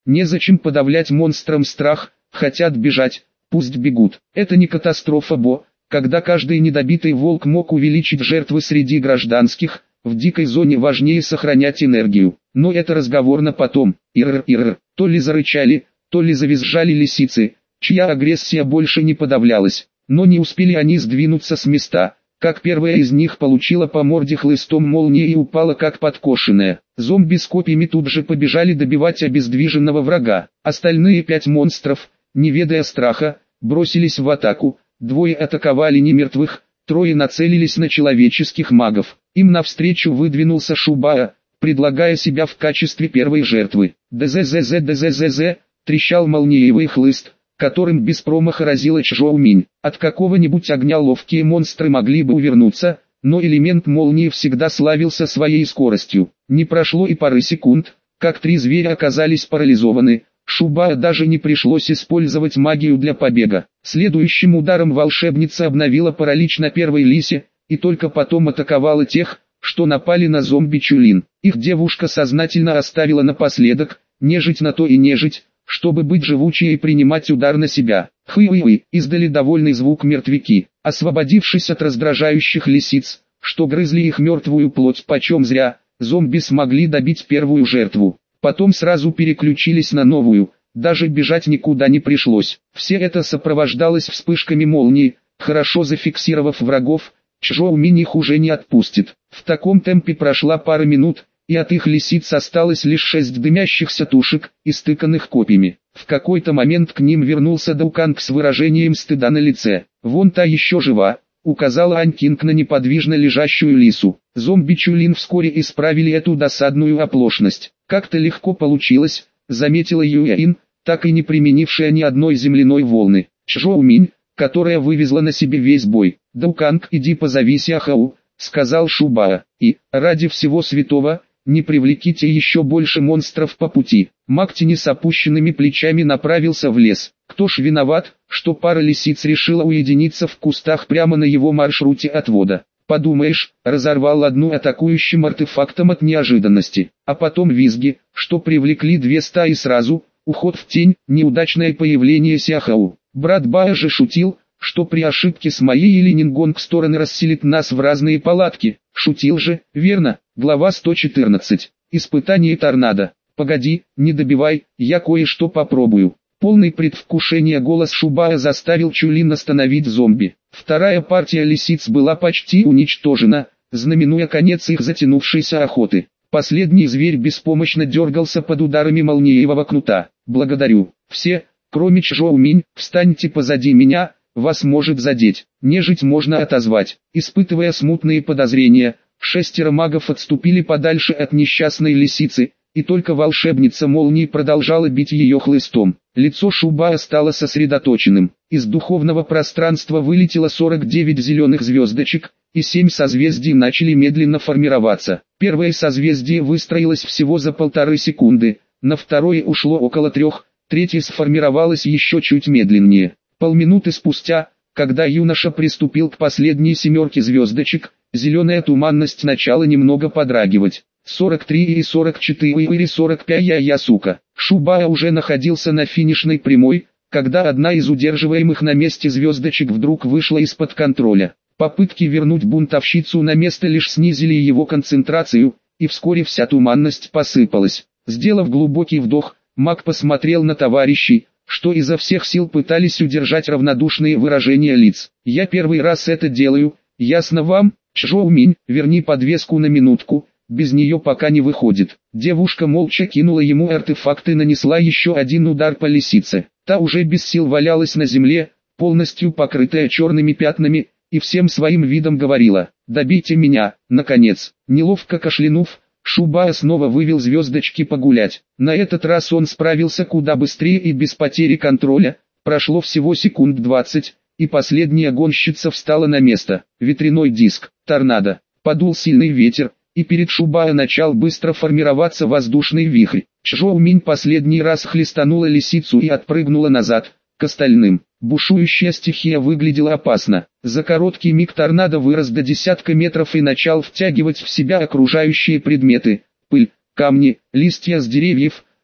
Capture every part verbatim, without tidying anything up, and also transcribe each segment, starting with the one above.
Незачем подавлять монстрам страх, хотят бежать, пусть бегут. Это не катастрофа, Бо, когда каждый недобитый волк мог увеличить жертвы среди гражданских, в дикой зоне важнее сохранять энергию. Но это разговор на потом. Ирр-ирр, то ли зарычали, то ли завизжали лисицы, чья агрессия больше не подавлялась. Но не успели они сдвинуться с места, как первая из них получила по морде хлыстом молнии и упала как подкошенная. Зомби с копьями тут же побежали добивать обездвиженного врага. Остальные пять монстров, не ведая страха, бросились в атаку. Двое атаковали немертвых, трое нацелились на человеческих магов. Им навстречу выдвинулся Шубаа, предлагая себя в качестве первой жертвы. ДЗЗЗ ДЗЗЗ, трещал молниевый хлыст, которым без промаха разила Чжоуминь. От какого-нибудь огня ловкие монстры могли бы увернуться, но элемент молнии всегда славился своей скоростью. Не прошло и пары секунд, как три зверя оказались парализованы. Шубаа даже не пришлось использовать магию для побега. Следующим ударом волшебница обновила паралич на первой лисе, и только потом атаковала тех, что напали на зомби Чулин. Их девушка сознательно оставила напоследок, нежить на то и нежить, чтобы быть живучей и принимать удар на себя. Хы-уи-уи, издали довольный звук мертвяки, освободившись от раздражающих лисиц, что грызли их мертвую плоть почем зря, зомби смогли добить первую жертву. Потом сразу переключились на новую, даже бежать никуда не пришлось. Все это сопровождалось вспышками молнии, хорошо зафиксировав врагов, Чжоуминь их уже не отпустит. В таком темпе прошла пара минут, и от их лисиц осталось лишь шесть дымящихся тушек, истыканных копьями. В какой-то момент к ним вернулся Дауканг с выражением стыда на лице. «Вон та еще жива», — указала Анькинг на неподвижно лежащую лису. Зомби Чулин вскоре исправили эту досадную оплошность. «Как-то легко получилось», — заметила Юэин, так и не применившая ни одной земляной волны. «Чжоуминь, которая вывезла на себе весь бой. Дауканг, иди позови Сяхау», — сказал Шубаа. «И, ради всего святого, не привлеките еще больше монстров по пути». Мактини с опущенными плечами направился в лес. Кто ж виноват, что пара лисиц решила уединиться в кустах прямо на его маршруте отвода? Подумаешь, разорвал одну атакующим артефактом от неожиданности. А потом визги, что привлекли две стаи сразу, уход в тень, неудачное появление Сяхау. Брат Баа же шутил, что при ошибке с моей или Нингонг стороны расселит нас в разные палатки. Шутил же, верно? Глава сто четырнадцать. Испытание торнадо. Погоди, не добивай, я кое-что попробую. Полный предвкушения голос Шубаа заставил Чулин остановить зомби. Вторая партия лисиц была почти уничтожена, знаменуя конец их затянувшейся охоты. Последний зверь беспомощно дергался под ударами молниевого кнута. «Благодарю. Все, кроме Чжоуминь, встаньте позади меня, вас может задеть». Нежить можно отозвать. Испытывая смутные подозрения, шестеро магов отступили подальше от несчастной лисицы, и только волшебница молнии продолжала бить ее хлыстом. Лицо Шубаа стало сосредоточенным. Из духовного пространства вылетело сорок девять зеленых звездочек, и семь созвездий начали медленно формироваться. Первое созвездие выстроилось всего за полторы секунды, на второе ушло около трех, третье сформировалось еще чуть медленнее. Полминуты спустя, когда юноша приступил к последней семерке звездочек, зеленая туманность начала немного подрагивать. сорок три и сорок четыре и сорок пять я-я сука. Шубаа уже находился на финишной прямой, когда одна из удерживаемых на месте звездочек вдруг вышла из-под контроля. Попытки вернуть бунтовщицу на место лишь снизили его концентрацию, и вскоре вся туманность посыпалась. Сделав глубокий вдох, маг посмотрел на товарищей, что изо всех сил пытались удержать равнодушные выражения лиц. «Я первый раз это делаю, ясно вам? Чжоуминь, верни подвеску на минутку, без нее пока не выходит». Девушка молча кинула ему артефакт и нанесла еще один удар по лисице. Та уже без сил валялась на земле, полностью покрытая черными пятнами, и всем своим видом говорила: «Добейте меня, наконец». Неловко кашлянув, Шубаа снова вывел звездочки погулять. На этот раз он справился куда быстрее и без потери контроля. Прошло всего секунд двадцать, и последняя гонщица встала на место. Ветряной диск, торнадо. Подул сильный ветер, и перед Шубаа начал быстро формироваться воздушный вихрь. Чжоуминь последний раз хлестанула лисицу и отпрыгнула назад, к остальным. Бушующая стихия выглядела опасно. За короткий миг торнадо вырос до десятка метров и начал втягивать в себя окружающие предметы: пыль, камни, листья с деревьев,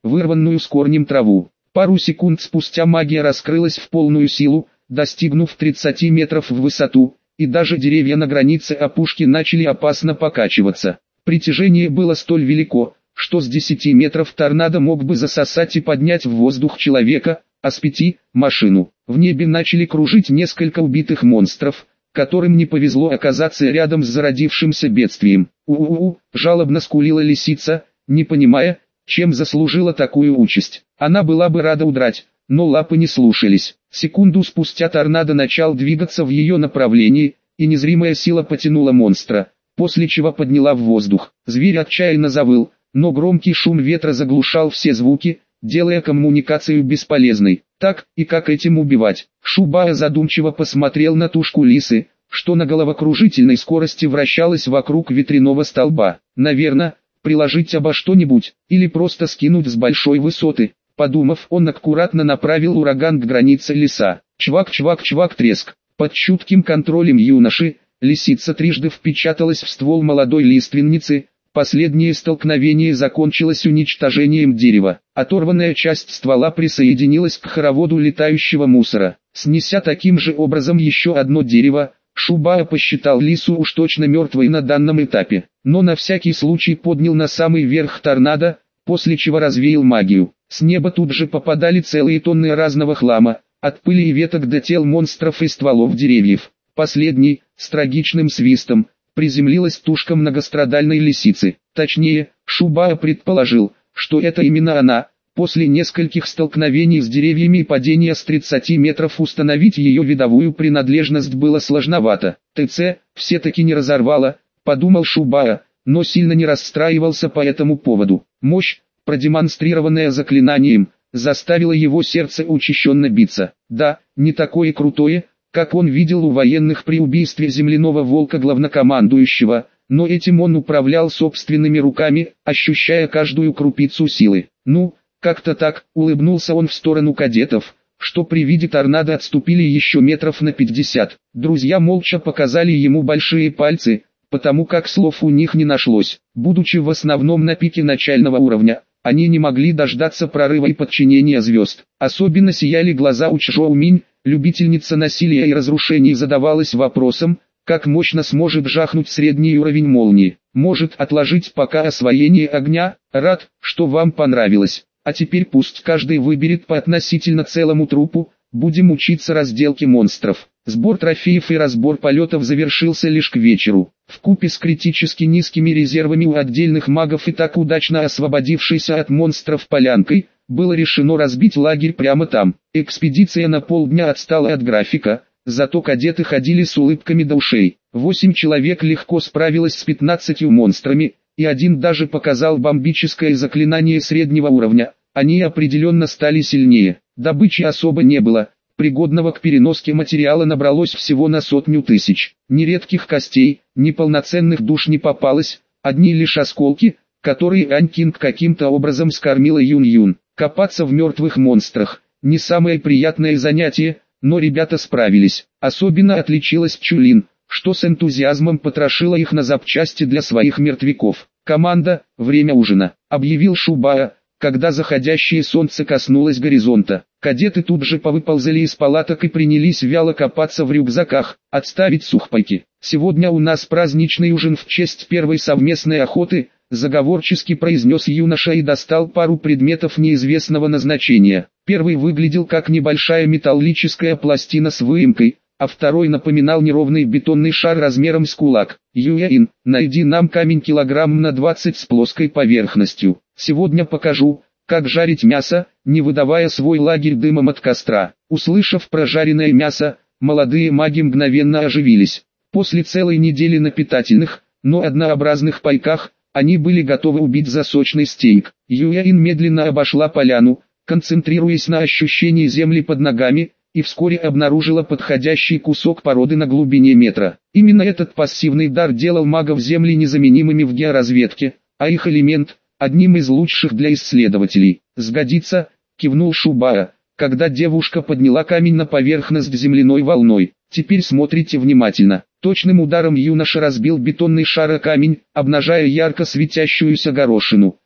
вырванную с корнем траву. Пару секунд спустя магия раскрылась в полную силу, достигнув тридцати метров в высоту, и даже деревья на границе опушки начали опасно покачиваться. Притяжение было столь велико, что с десяти метров торнадо мог бы засосать и поднять в воздух человека, а с пяти – машину. В небе начали кружить несколько убитых монстров, которым не повезло оказаться рядом с зародившимся бедствием. «У-у-у», жалобно скулила лисица, не понимая, чем заслужила такую участь. Она была бы рада удрать, но лапы не слушались. Секунду спустя торнадо начал двигаться в ее направлении, и незримая сила потянула монстра, после чего подняла в воздух. Зверь отчаянно завыл, но громкий шум ветра заглушал все звуки, делая коммуникацию бесполезной. Так, и как этим убивать? Шубая задумчиво посмотрел на тушку лисы, что на головокружительной скорости вращалась вокруг ветряного столба. Наверное, приложить обо что-нибудь, или просто скинуть с большой высоты. Подумав, он аккуратно направил ураган к границе леса. Чвак-чвак-чвак треск. Под чутким контролем юноши, лисица трижды впечаталась в ствол молодой лиственницы. Последнее столкновение закончилось уничтожением дерева. Оторванная часть ствола присоединилась к хороводу летающего мусора. Снеся таким же образом еще одно дерево, Шубая посчитал лису уж точно мертвой на данном этапе, но на всякий случай поднял на самый верх торнадо, после чего развеял магию. С неба тут же попадали целые тонны разного хлама, от пыли и веток до тел монстров и стволов деревьев. Последний, с трагичным свистом, приземлилась тушка многострадальной лисицы. Точнее, Шубая предположил, что это именно она. После нескольких столкновений с деревьями и падения с тридцати метров установить ее видовую принадлежность было сложновато. ТЦ все-таки не разорвало, подумал Шубая, но сильно не расстраивался по этому поводу. Мощь, продемонстрированная заклинанием, заставила его сердце учащенно биться. Да, не такое крутое, как он видел у военных при убийстве земляного волка главнокомандующего, но этим он управлял собственными руками, ощущая каждую крупицу силы. Ну, как-то так, улыбнулся он в сторону кадетов, что при виде торнадо отступили еще метров на пятьдесят. Друзья молча показали ему большие пальцы, потому как слов у них не нашлось. Будучи в основном на пике начального уровня, они не могли дождаться прорыва и подчинения звезд. Особенно сияли глаза у Чжоу Минь, любительница насилия и разрушений, задавалась вопросом, как мощно сможет жахнуть средний уровень молнии. Может отложить пока освоение огня? Рад, что вам понравилось. А теперь пусть каждый выберет по относительно целому трупу, будем учиться разделке монстров. Сбор трофеев и разбор полетов завершился лишь к вечеру. Вкупе с критически низкими резервами у отдельных магов и так удачно освободившейся от монстров полянкой, было решено разбить лагерь прямо там. Экспедиция на полдня отстала от графика, зато кадеты ходили с улыбками до ушей. Восемь человек легко справилось с пятнадцатью монстрами, и один даже показал бомбическое заклинание среднего уровня. Они определенно стали сильнее. Добычи особо не было, пригодного к переноске материала набралось всего на сотню тысяч. Ни редких костей, ни полноценных душ не попалось, одни лишь осколки, которые Ань Кинг каким-то образом скормила Юн-Юн. Копаться в мертвых монстрах – не самое приятное занятие, но ребята справились. Особенно отличилась Чулин, что с энтузиазмом потрошила их на запчасти для своих мертвяков. «Команда, время ужина», — объявил Шубая, когда заходящее солнце коснулось горизонта. Кадеты тут же повыползали из палаток и принялись вяло копаться в рюкзаках, отставить сухпайки. «Сегодня у нас праздничный ужин в честь первой совместной охоты», — заговорчески произнес юноша и достал пару предметов неизвестного назначения. Первый выглядел как небольшая металлическая пластина с выемкой, а второй напоминал неровный бетонный шар размером с кулак. «Юэин, найди нам камень килограмм на двадцать с плоской поверхностью. Сегодня покажу, как жарить мясо, не выдавая свой лагерь дымом от костра». Услышав про жареное мясо, молодые маги мгновенно оживились. После целой недели на питательных, но однообразных пайках, они были готовы убить за сочный стейк. Юэин медленно обошла поляну, концентрируясь на ощущении земли под ногами, и вскоре обнаружила подходящий кусок породы на глубине метра. Именно этот пассивный дар делал магов Земли незаменимыми в георазведке, а их элемент – одним из лучших для исследователей. «Сгодится», – кивнул Шубая, когда девушка подняла камень на поверхность земляной волной. «Теперь смотрите внимательно». Точным ударом юноша разбил бетонный шар о камень, обнажая ярко светящуюся горошину.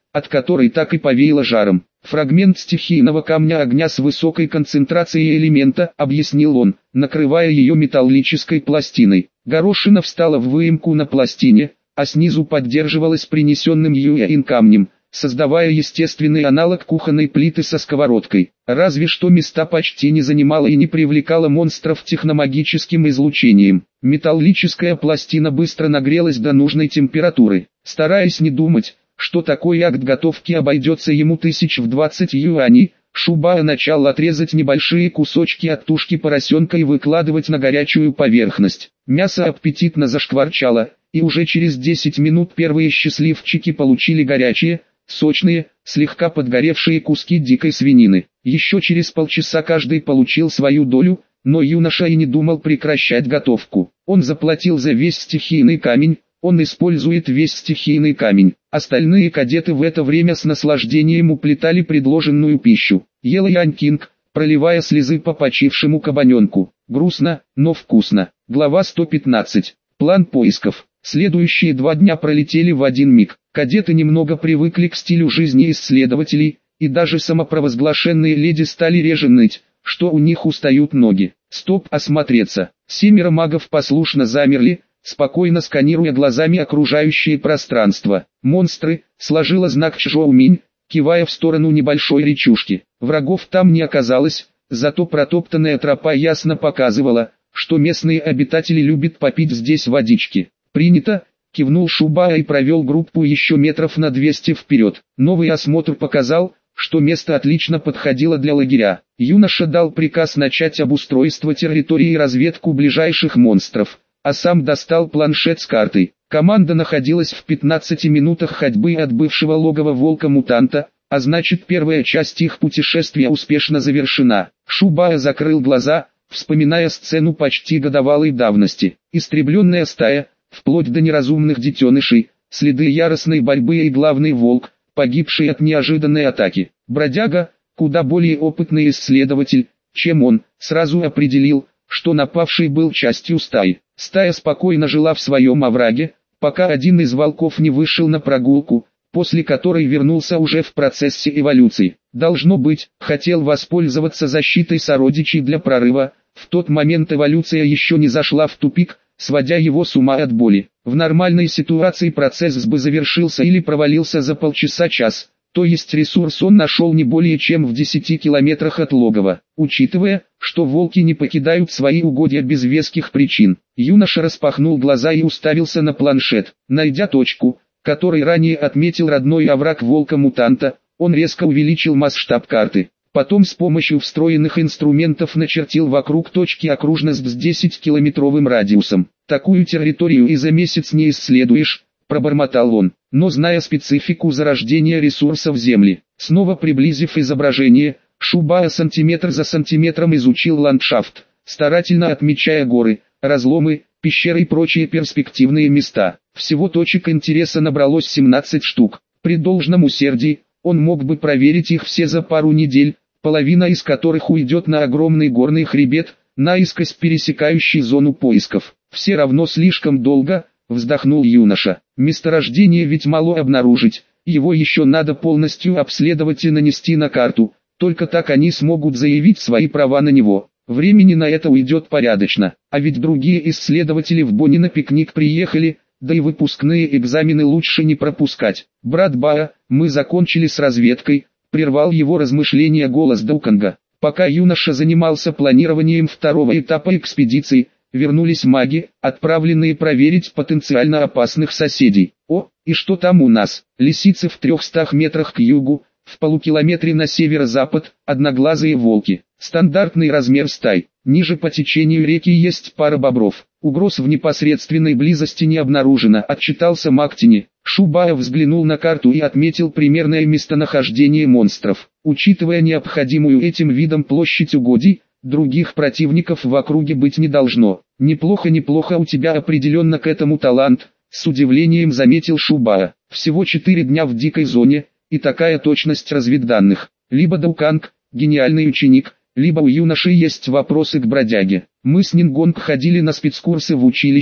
от которой так и повеяло жаром. Фрагмент стихийного камня огня с высокой концентрацией элемента, объяснил он, накрывая ее металлической пластиной. Горошина встала в выемку на пластине, а снизу поддерживалась принесенным Юэин камнем, создавая естественный аналог кухонной плиты со сковородкой. Разве что места почти не занимала и не привлекала монстров техномагическим излучением. Металлическая пластина быстро нагрелась до нужной температуры. Стараясь не думать, что такой акт готовки обойдется ему тысяч в двадцать юаней, Шубая начал отрезать небольшие кусочки от тушки поросенка и выкладывать на горячую поверхность. Мясо аппетитно зашкварчало, и уже через десять минут первые счастливчики получили горячие, сочные, слегка подгоревшие куски дикой свинины. Еще через полчаса каждый получил свою долю, но юноша и не думал прекращать готовку. Он заплатил за весь стихийный камень, он использует весь стихийный камень. Остальные кадеты в это время с наслаждением уплетали предложенную пищу. Ел Янь Кинг, проливая слезы по почившему кабаненку. Грустно, но вкусно. Глава сто пятнадцать. План поисков. Следующие два дня пролетели в один миг. Кадеты немного привыкли к стилю жизни исследователей, и даже самопровозглашенные леди стали реже ныть, что у них устают ноги. Стоп, осмотреться. Семеро магов послушно замерли, спокойно сканируя глазами окружающее пространство. Монстры, сложила знак Чжоуминь, кивая в сторону небольшой речушки. Врагов там не оказалось, зато протоптанная тропа ясно показывала, что местные обитатели любят попить здесь водички. Принято, кивнул Шубая и провел группу еще метров на двести вперед. Новый осмотр показал, что место отлично подходило для лагеря. Юноша дал приказ начать обустройство территории и разведку ближайших монстров, а сам достал планшет с картой. Команда находилась в пятнадцати минутах ходьбы от бывшего логова волка-мутанта, а значит первая часть их путешествия успешно завершена. Шубая закрыл глаза, вспоминая сцену почти годовалой давности. Истребленная стая, вплоть до неразумных детенышей, следы яростной борьбы и главный волк, погибший от неожиданной атаки. Бродяга, куда более опытный исследователь, чем он, сразу определил, что напавший был частью стаи. Стая спокойно жила в своем овраге, пока один из волков не вышел на прогулку, после которой вернулся уже в процессе эволюции. Должно быть, хотел воспользоваться защитой сородичей для прорыва. В тот момент эволюция еще не зашла в тупик, сводя его с ума от боли. В нормальной ситуации процесс бы завершился или провалился за полчаса-час, то есть ресурс он нашел не более чем в десяти километрах от логова. Учитывая, что волки не покидают свои угодья без веских причин, юноша распахнул глаза и уставился на планшет. Найдя точку, которой ранее отметил родной овраг волка-мутанта, он резко увеличил масштаб карты. Потом с помощью встроенных инструментов начертил вокруг точки окружность с десятикилометровым радиусом. «Такую территорию и за месяц не исследуешь», — пробормотал он, но зная специфику зарождения ресурсов Земли. Снова приблизив изображение, Шубая сантиметр за сантиметром изучил ландшафт, старательно отмечая горы, разломы, пещеры и прочие перспективные места. Всего точек интереса набралось семнадцать штук. При должном усердии, он мог бы проверить их все за пару недель, половина из которых уйдет на огромный горный хребет, наискось пересекающий зону поисков. Все равно слишком долго, вздохнул юноша. Месторождение ведь мало обнаружить, его еще надо полностью обследовать и нанести на карту, только так они смогут заявить свои права на него. Времени на это уйдет порядочно, а ведь другие исследователи в Бонни на пикник приехали, да и выпускные экзамены лучше не пропускать. «Брат Баа, мы закончили с разведкой», — прервал его размышления голос Дауканга. Пока юноша занимался планированием второго этапа экспедиции, вернулись маги, отправленные проверить потенциально опасных соседей. «О, и что там у нас?» Лисицы в трехстах метрах к югу, в полукилометре на северо-запад, одноглазые волки. Стандартный размер стай. Ниже по течению реки есть пара бобров. Угроз в непосредственной близости не обнаружено, отчитался Мактини. Шубая взглянул на карту и отметил примерное местонахождение монстров. Учитывая необходимую этим видом площадь угодий, других противников в округе быть не должно. Неплохо, неплохо, у тебя определенно к этому талант, с удивлением заметил Шубая. Всего четыре дня в дикой зоне, и такая точность разведданных. Либо Дауканг, гениальный ученик, либо у юноши есть вопросы к бродяге. Мы с Нингонг ходили на спецкурсы в училище,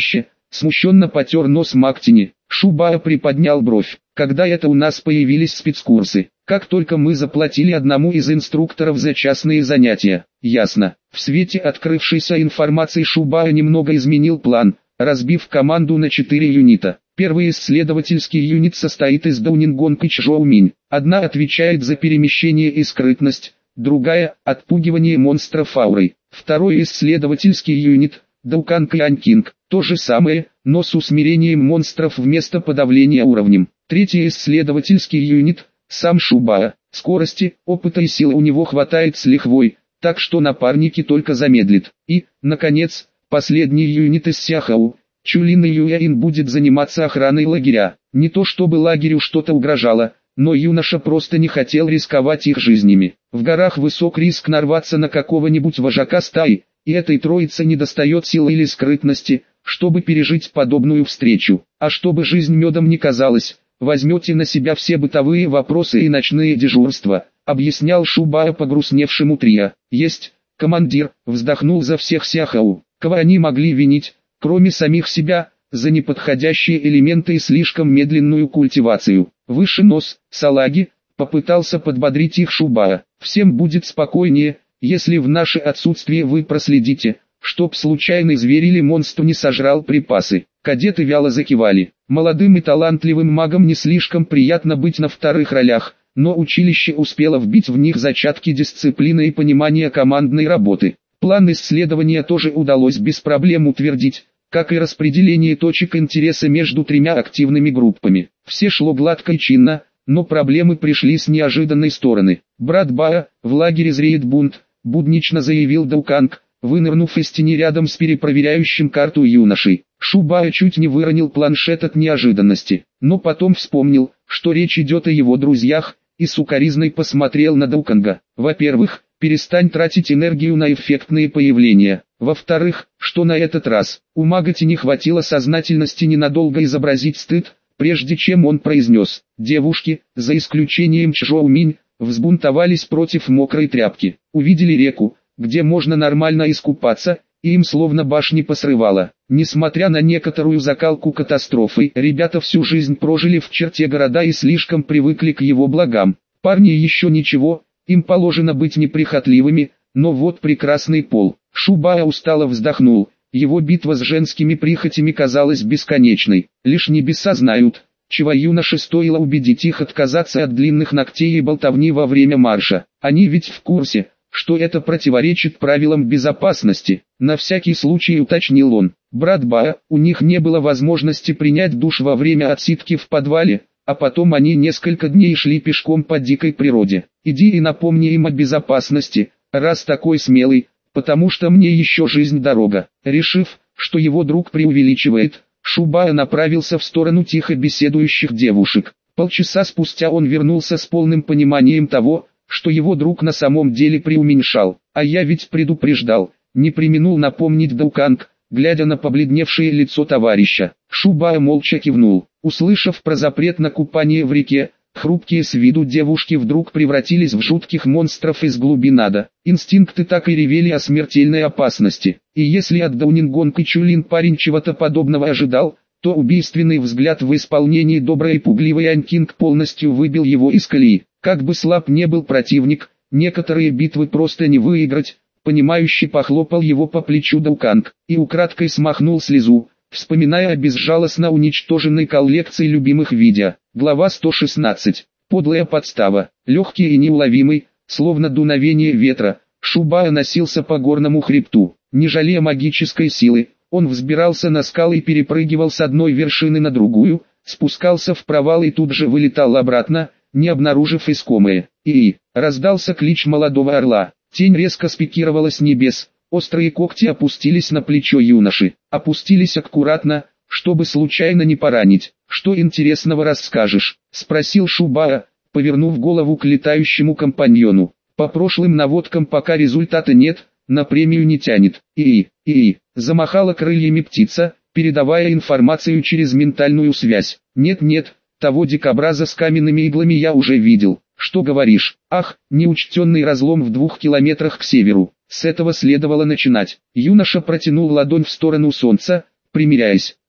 Смущенно потер нос Мактини. Шубая приподнял бровь. Когда это у нас появились спецкурсы? Как только мы заплатили одному из инструкторов за частные занятия. Ясно. В свете открывшейся информации Шубая немного изменил план, разбив команду на четыре юнита. Первый исследовательский юнит состоит из Даунингонг и Чжоуминь. Одна отвечает за перемещение и скрытность, другая – отпугивание монстров аурой. Второй исследовательский юнит – Дауканг и Анькинг. То же самое, но с усмирением монстров вместо подавления уровнем. Третий исследовательский юнит – сам Шубая. Скорости, опыта и силы у него хватает с лихвой, так что напарники только замедлит. И, наконец, последний юнит из Сяхау. Чулин и Юяин будет заниматься охраной лагеря. Не то чтобы лагерю что-то угрожало, но юноша просто не хотел рисковать их жизнями. В горах высок риск нарваться на какого-нибудь вожака стаи, и этой троице недостает силы или скрытности, чтобы пережить подобную встречу. А чтобы жизнь медом не казалась, возьмете на себя все бытовые вопросы и ночные дежурства, объяснял Шубая погрустневшему трио. Есть, командир, вздохнул за всех Сяхау. Кого они могли винить, кроме самих себя, за неподходящие элементы и слишком медленную культивацию. Выше нос, салаги, попытался подбодрить их Шубая. Всем будет спокойнее, если в наше отсутствие вы проследите, чтоб случайный зверь или монстр не сожрал припасы. Кадеты вяло закивали. Молодым и талантливым магам не слишком приятно быть на вторых ролях, но училище успело вбить в них зачатки дисциплины и понимания командной работы. План исследования тоже удалось без проблем утвердить, как и распределение точек интереса между тремя активными группами. Все шло гладко и чинно, но проблемы пришли с неожиданной стороны. «Брат Баа, в лагере зреет бунт», — буднично заявил Дауканг, вынырнув из тени рядом с перепроверяющим карту юношей. Шубая чуть не выронил планшет от неожиданности, но потом вспомнил, что речь идет о его друзьях, и сукоризной посмотрел на Дауканга. Во-первых, перестань тратить энергию на эффектные появления. Во-вторых, что на этот раз, у Магати не хватило сознательности ненадолго изобразить стыд, прежде чем он произнес: девушки, за исключением Чжоуминь, взбунтовались против мокрой тряпки. Увидели реку, где можно нормально искупаться, и им словно башни посрывало. Несмотря на некоторую закалку катастрофой, ребята всю жизнь прожили в черте города и слишком привыкли к его благам. Парни еще ничего, им положено быть неприхотливыми, но вот прекрасный пол. Шубая устало вздохнул, его битва с женскими прихотями казалась бесконечной. Лишь небеса знают, чего юноше стоило убедить их отказаться от длинных ногтей и болтовни во время марша. Они ведь в курсе, что это противоречит правилам безопасности. На всякий случай уточнил он. Брат Баа, у них не было возможности принять душ во время отсидки в подвале, а потом они несколько дней шли пешком по дикой природе. Иди и напомни им о безопасности, раз такой смелый, потому что мне еще жизнь дорога. Решив, что его друг преувеличивает, Шубая направился в сторону тихо беседующих девушек. Полчаса спустя он вернулся с полным пониманием того, что его друг на самом деле преуменьшал. А я ведь предупреждал, не преминул напомнить Дауканг, глядя на побледневшее лицо товарища. Шубая молча кивнул. Услышав про запрет на купание в реке, хрупкие с виду девушки вдруг превратились в жутких монстров из глубин ада. Инстинкты так и ревели о смертельной опасности. И если от Даунингонг и Чулин парень чего-то подобного ожидал, то убийственный взгляд в исполнении доброй и пугливой Анькинг полностью выбил его из колеи. Как бы слаб не был противник, некоторые битвы просто не выиграть. Понимающе похлопал его по плечу Дауканг и украдкой смахнул слезу, вспоминая о безжалостно уничтоженной коллекции любимых видео. Глава сто шестнадцать. Подлая подстава. Легкий и неуловимый, словно дуновение ветра, Шубая носился по горному хребту. Не жалея магической силы, он взбирался на скалы и перепрыгивал с одной вершины на другую, спускался в провал и тут же вылетал обратно, не обнаружив искомое. И раздался клич молодого орла. Тень резко спикировала с небес, острые когти опустились на плечо юноши. Опустились аккуратно, чтобы случайно не поранить. «Что интересного расскажешь?» — спросил Шубая, повернув голову к летающему компаньону. «По прошлым наводкам пока результата нет, на премию не тянет». «И, и, замахала крыльями птица, передавая информацию через ментальную связь. «Нет-нет, того дикобраза с каменными иглами я уже видел». «Что говоришь? Ах, неучтенный разлом в двух километрах к северу». С этого следовало начинать. Юноша протянул ладонь в сторону солнца, примиряясь.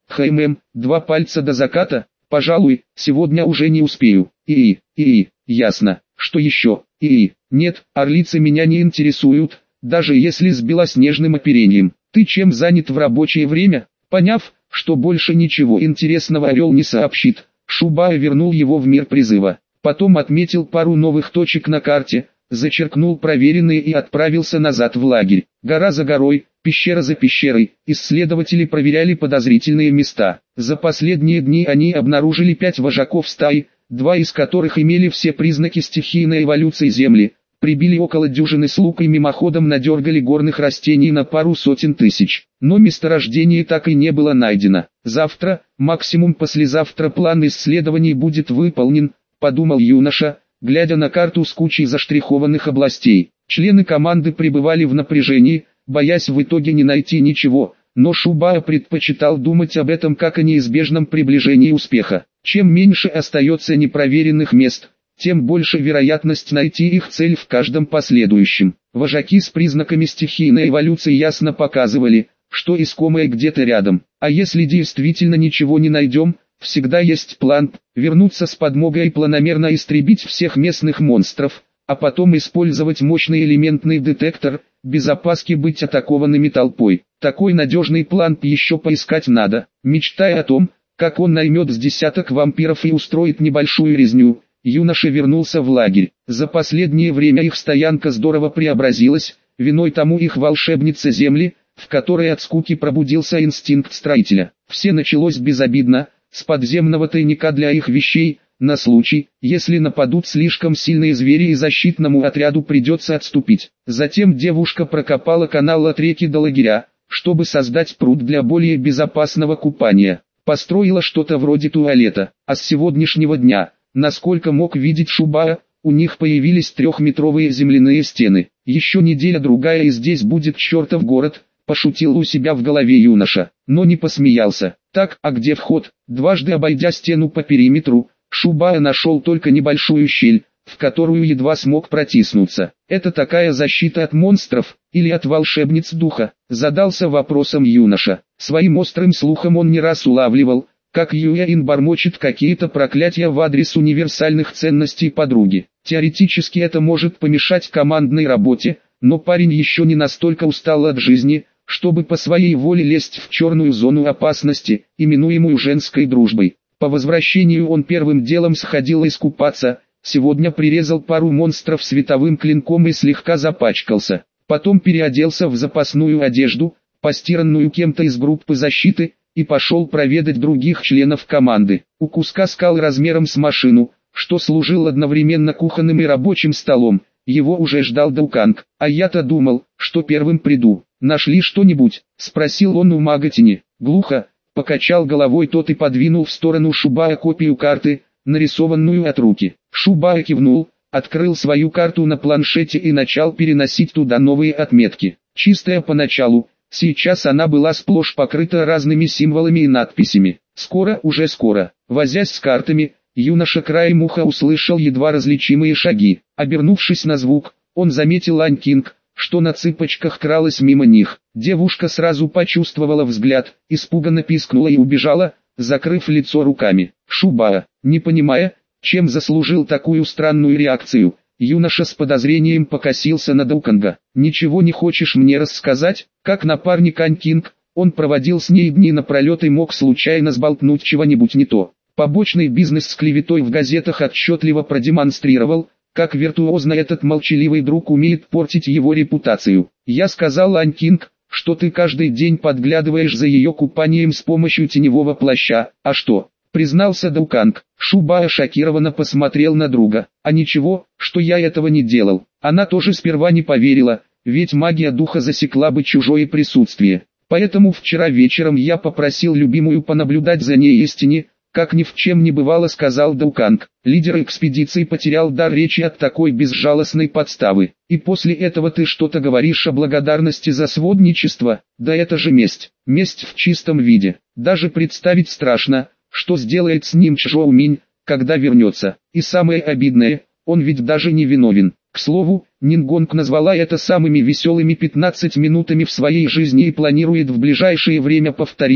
Хмм, два пальца до заката? Пожалуй, сегодня уже не успею. И, и, ясно. Что еще? И, нет, орлицы меня не интересуют, даже если с белоснежным оперением. Ты чем занят в рабочее время? Поняв, что больше ничего интересного орел не сообщит, Шубая вернул его в мир призыва. Потом отметил пару новых точек на карте, зачеркнул проверенные и отправился назад в лагерь. Гора за горой, пещера за пещерой, исследователи проверяли подозрительные места. За последние дни они обнаружили пять вожаков стаи, два из которых имели все признаки стихийной эволюции Земли, прибили около дюжины слуг и мимоходом надергали горных растений на пару сотен тысяч. Но месторождение так и не было найдено. Завтра, максимум послезавтра план исследований будет выполнен, подумал юноша, глядя на карту с кучей заштрихованных областей. Члены команды пребывали в напряжении, боясь в итоге не найти ничего, но Шубая предпочитал думать об этом как о неизбежном приближении успеха. Чем меньше остается непроверенных мест, тем больше вероятность найти их цель в каждом последующем. Вожаки с признаками стихийной эволюции ясно показывали, что искомое где-то рядом. А если действительно ничего не найдем, всегда есть план – вернуться с подмогой и планомерно истребить всех местных монстров, а потом использовать мощный элементный детектор, без опаски быть атакованными толпой. Такой надежный план еще поискать надо. Мечтая о том, как он наймет с десяток вампиров и устроит небольшую резню, юноша вернулся в лагерь. За последнее время их стоянка здорово преобразилась, виной тому их волшебница земли, в которой от скуки пробудился инстинкт строителя. Все началось безобидно, с подземного тайника для их вещей, на случай, если нападут слишком сильные звери и защитному отряду придется отступить. Затем девушка прокопала канал от реки до лагеря, чтобы создать пруд для более безопасного купания. Построила что-то вроде туалета, а с сегодняшнего дня, насколько мог видеть Шубая, у них появились трехметровые земляные стены. Еще неделя-другая и здесь будет чертов город, пошутил у себя в голове юноша, но не посмеялся. Так, а где вход? Дважды обойдя стену по периметру, Шубая нашел только небольшую щель, в которую едва смог протиснуться. Это такая защита от монстров, или от волшебниц духа? Задался вопросом юноша. Своим острым слухом он не раз улавливал, как Юэин бормочет какие-то проклятия в адрес универсальных ценностей подруги. Теоретически это может помешать командной работе, но парень еще не настолько устал от жизни, чтобы по своей воле лезть в черную зону опасности, именуемую женской дружбой. По возвращению он первым делом сходил искупаться, сегодня прирезал пару монстров световым клинком и слегка запачкался. Потом переоделся в запасную одежду, постиранную кем-то из группы защиты, и пошел проведать других членов команды. У куска скал размером с машину, что служил одновременно кухонным и рабочим столом, его уже ждал Дауканг. А я-то думал, что первым приду. «Нашли что-нибудь?» — спросил он у Магатини. Глухо покачал головой тот и подвинул в сторону Шубая копию карты, нарисованную от руки. Шубая кивнул, открыл свою карту на планшете и начал переносить туда новые отметки. Чистая поначалу, сейчас она была сплошь покрыта разными символами и надписями. Скоро, уже скоро. Возясь с картами, юноша краем уха услышал едва различимые шаги. Обернувшись на звук, он заметил Ань Кинг, что на цыпочках кралась мимо них. Девушка сразу почувствовала взгляд, испуганно пискнула и убежала, закрыв лицо руками. Шубая, не понимая, чем заслужил такую странную реакцию, юноша с подозрением покосился на Дауканга. «Ничего не хочешь мне рассказать?» Как напарник Ань Кинг, он проводил с ней дни напролет и мог случайно сболтнуть чего-нибудь не то. Побочный бизнес с клеветой в газетах отчетливо продемонстрировал, как виртуозно этот молчаливый друг умеет портить его репутацию. «Я сказал, Ань Кинг, что ты каждый день подглядываешь за ее купанием с помощью теневого плаща, а что?» Признался Дауканг. Шубая шокированно посмотрел на друга. «А ничего, что я этого не делал». Она тоже сперва не поверила, ведь магия духа засекла бы чужое присутствие. Поэтому вчера вечером я попросил любимую понаблюдать за ней истине, как ни в чем не бывало, сказал Дауканг. Лидер экспедиции потерял дар речи от такой безжалостной подставы. И после этого ты что-то говоришь о благодарности за сводничество? Да это же месть. Месть в чистом виде. Даже представить страшно, что сделает с ним Чжоу Минь, когда вернется. И самое обидное, он ведь даже не виновен. К слову, Нингонг назвала это самыми веселыми пятнадцать минутами в своей жизни и планирует в ближайшее время повторить,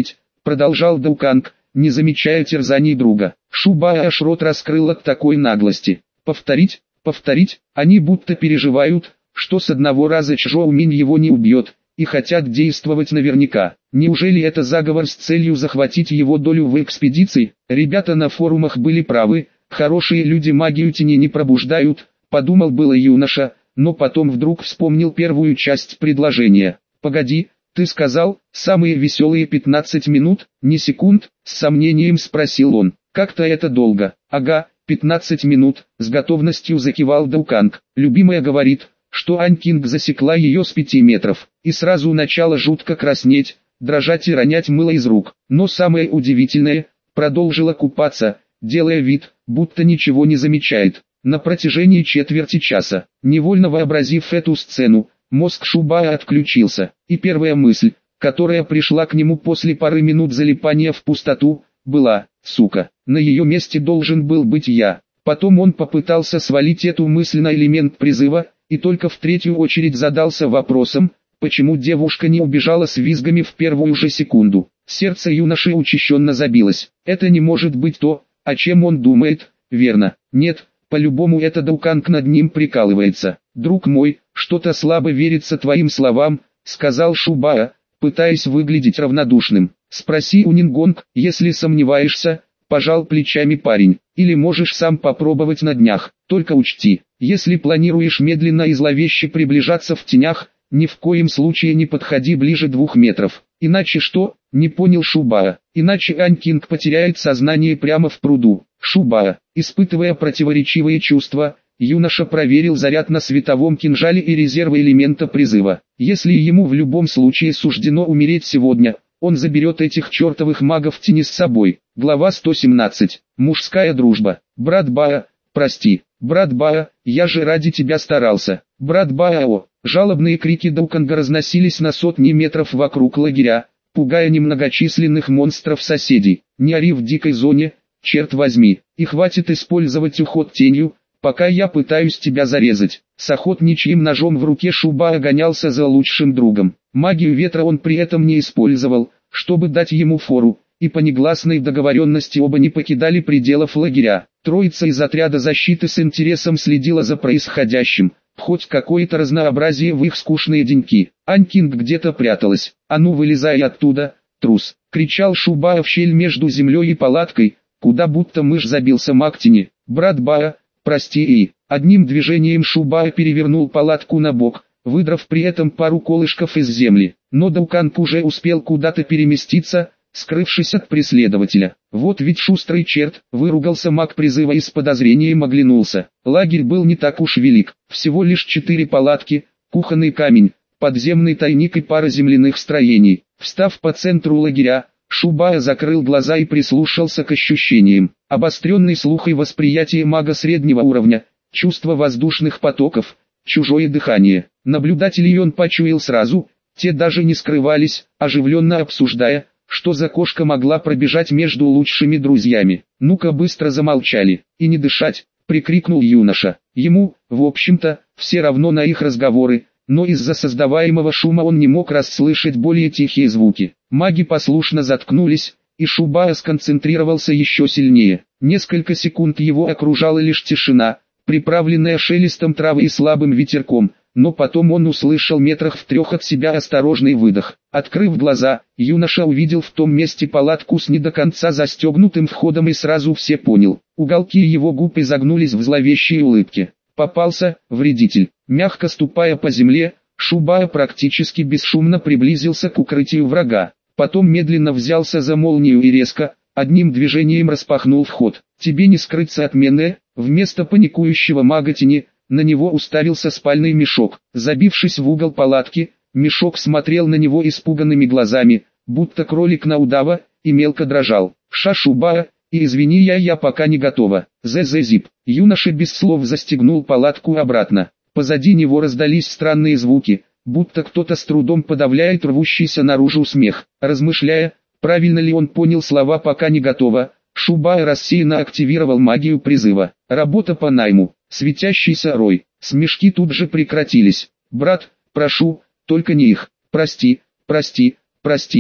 продолжал Дауканг, не замечая терзаний друга. Шубая аж рот раскрыл от такой наглости. Повторить, повторить, они будто переживают, что с одного раза Чжоу Минь его не убьет, и хотят действовать наверняка. Неужели это заговор с целью захватить его долю в экспедиции? Ребята на форумах были правы, хорошие люди магию тени не пробуждают, подумал было юноша, но потом вдруг вспомнил первую часть предложения. Погоди, ты сказал, самые веселые пятнадцать минут, не секунд, с сомнением спросил он. Как-то это долго. Ага, пятнадцать минут, с готовностью закивал Дауканг. Любимая говорит, что Ань Кинг засекла ее с пяти метров, и сразу начала жутко краснеть, дрожать и ронять мыло из рук. Но самое удивительное, продолжила купаться, делая вид, будто ничего не замечает. На протяжении четверти часа, невольно вообразив эту сцену, мозг Шубая отключился, и первая мысль, которая пришла к нему после пары минут залипания в пустоту, была: сука, на ее месте должен был быть я. Потом он попытался свалить эту мысль на элемент призыва, и только в третью очередь задался вопросом, почему девушка не убежала с визгами в первую же секунду. Сердце юноши учащенно забилось. Это не может быть то, о чем он думает, верно? Нет, по-любому это Дауканг над ним прикалывается. «Друг мой, что-то слабо верится твоим словам», — сказал Шубая, пытаясь выглядеть равнодушным. «Спроси у Нингонг, если сомневаешься», — пожал плечами парень. «Или можешь сам попробовать на днях, только учти, если планируешь медленно и зловеще приближаться в тенях, ни в коем случае не подходи ближе двух метров. Иначе что?» — не понял Шубая. «Иначе Ань Кинг потеряет сознание прямо в пруду». Шубая, испытывая противоречивые чувства, юноша проверил заряд на световом кинжале и резервы элемента призыва. Если ему в любом случае суждено умереть сегодня, он заберет этих чертовых магов тени с собой. Глава сто семнадцать. Мужская дружба. Брат Бая, прости. Брат Бая, я же ради тебя старался. Брат Бая, о. Жалобные крики Дауканга разносились на сотни метров вокруг лагеря, пугая немногочисленных монстров-соседей. Не ори в дикой зоне, черт возьми, и хватит использовать уход тенью, пока я пытаюсь тебя зарезать. С охотничьим ножом в руке Шубая гонялся за лучшим другом. Магию ветра он при этом не использовал, чтобы дать ему фору, и по негласной договоренности оба не покидали пределов лагеря. Троица из отряда защиты с интересом следила за происходящим, хоть какое-то разнообразие в их скучные деньки. Ань Кинг где-то пряталась. «А ну вылезай оттуда, трус!» — кричал Шубая в щель между землей и палаткой, куда будто мышь забился маг тени. «Брат Бая, прости!» И одним движением Шубая перевернул палатку на бок, выдрав при этом пару колышков из земли. Но Дауканг уже успел куда-то переместиться, скрывшись от преследователя. «Вот ведь шустрый черт!» — выругался маг призыва и с подозрением оглянулся. Лагерь был не так уж велик, всего лишь четыре палатки, кухонный камень, подземный тайник и пара земляных строений. Встав по центру лагеря, Шубая закрыл глаза и прислушался к ощущениям. Обостренный слух и восприятие мага среднего уровня, чувство воздушных потоков, чужое дыхание. Наблюдателей он почуял сразу, те даже не скрывались, оживленно обсуждая, что за кошка могла пробежать между лучшими друзьями. «Ну-ка быстро замолчали, и не дышать!» — прикрикнул юноша. Ему, в общем-то, все равно на их разговоры, но из-за создаваемого шума он не мог расслышать более тихие звуки. Маги послушно заткнулись, и Шубая сконцентрировался еще сильнее. Несколько секунд его окружала лишь тишина, приправленная шелестом травы и слабым ветерком, но потом он услышал метрах в трех от себя осторожный выдох. Открыв глаза, юноша увидел в том месте палатку с не до конца застегнутым входом и сразу все понял. Уголки его губ изогнулись в зловещей улыбке. Попался, вредитель. Мягко ступая по земле, Шубая практически бесшумно приблизился к укрытию врага. Потом медленно взялся за молнию и резко, одним движением распахнул вход. «Тебе не скрыться от меня», вместо паникующего мага тени, на него уставился спальный мешок. Забившись в угол палатки, мешок смотрел на него испуганными глазами, будто кролик на удава, и мелко дрожал. «Ша, Шубая, и извини, я я пока не готова». «Зе-зе-зип». Юноша без слов застегнул палатку обратно. Позади него раздались странные звуки, будто кто-то с трудом подавляет рвущийся наружу смех. Размышляя, правильно ли он понял слова «пока не готова», Шубая рассеянно активировал магию призыва. Работа по найму. Светящийся рой. Смешки тут же прекратились. «Брат, прошу, только не их. Прости, прости, прости»,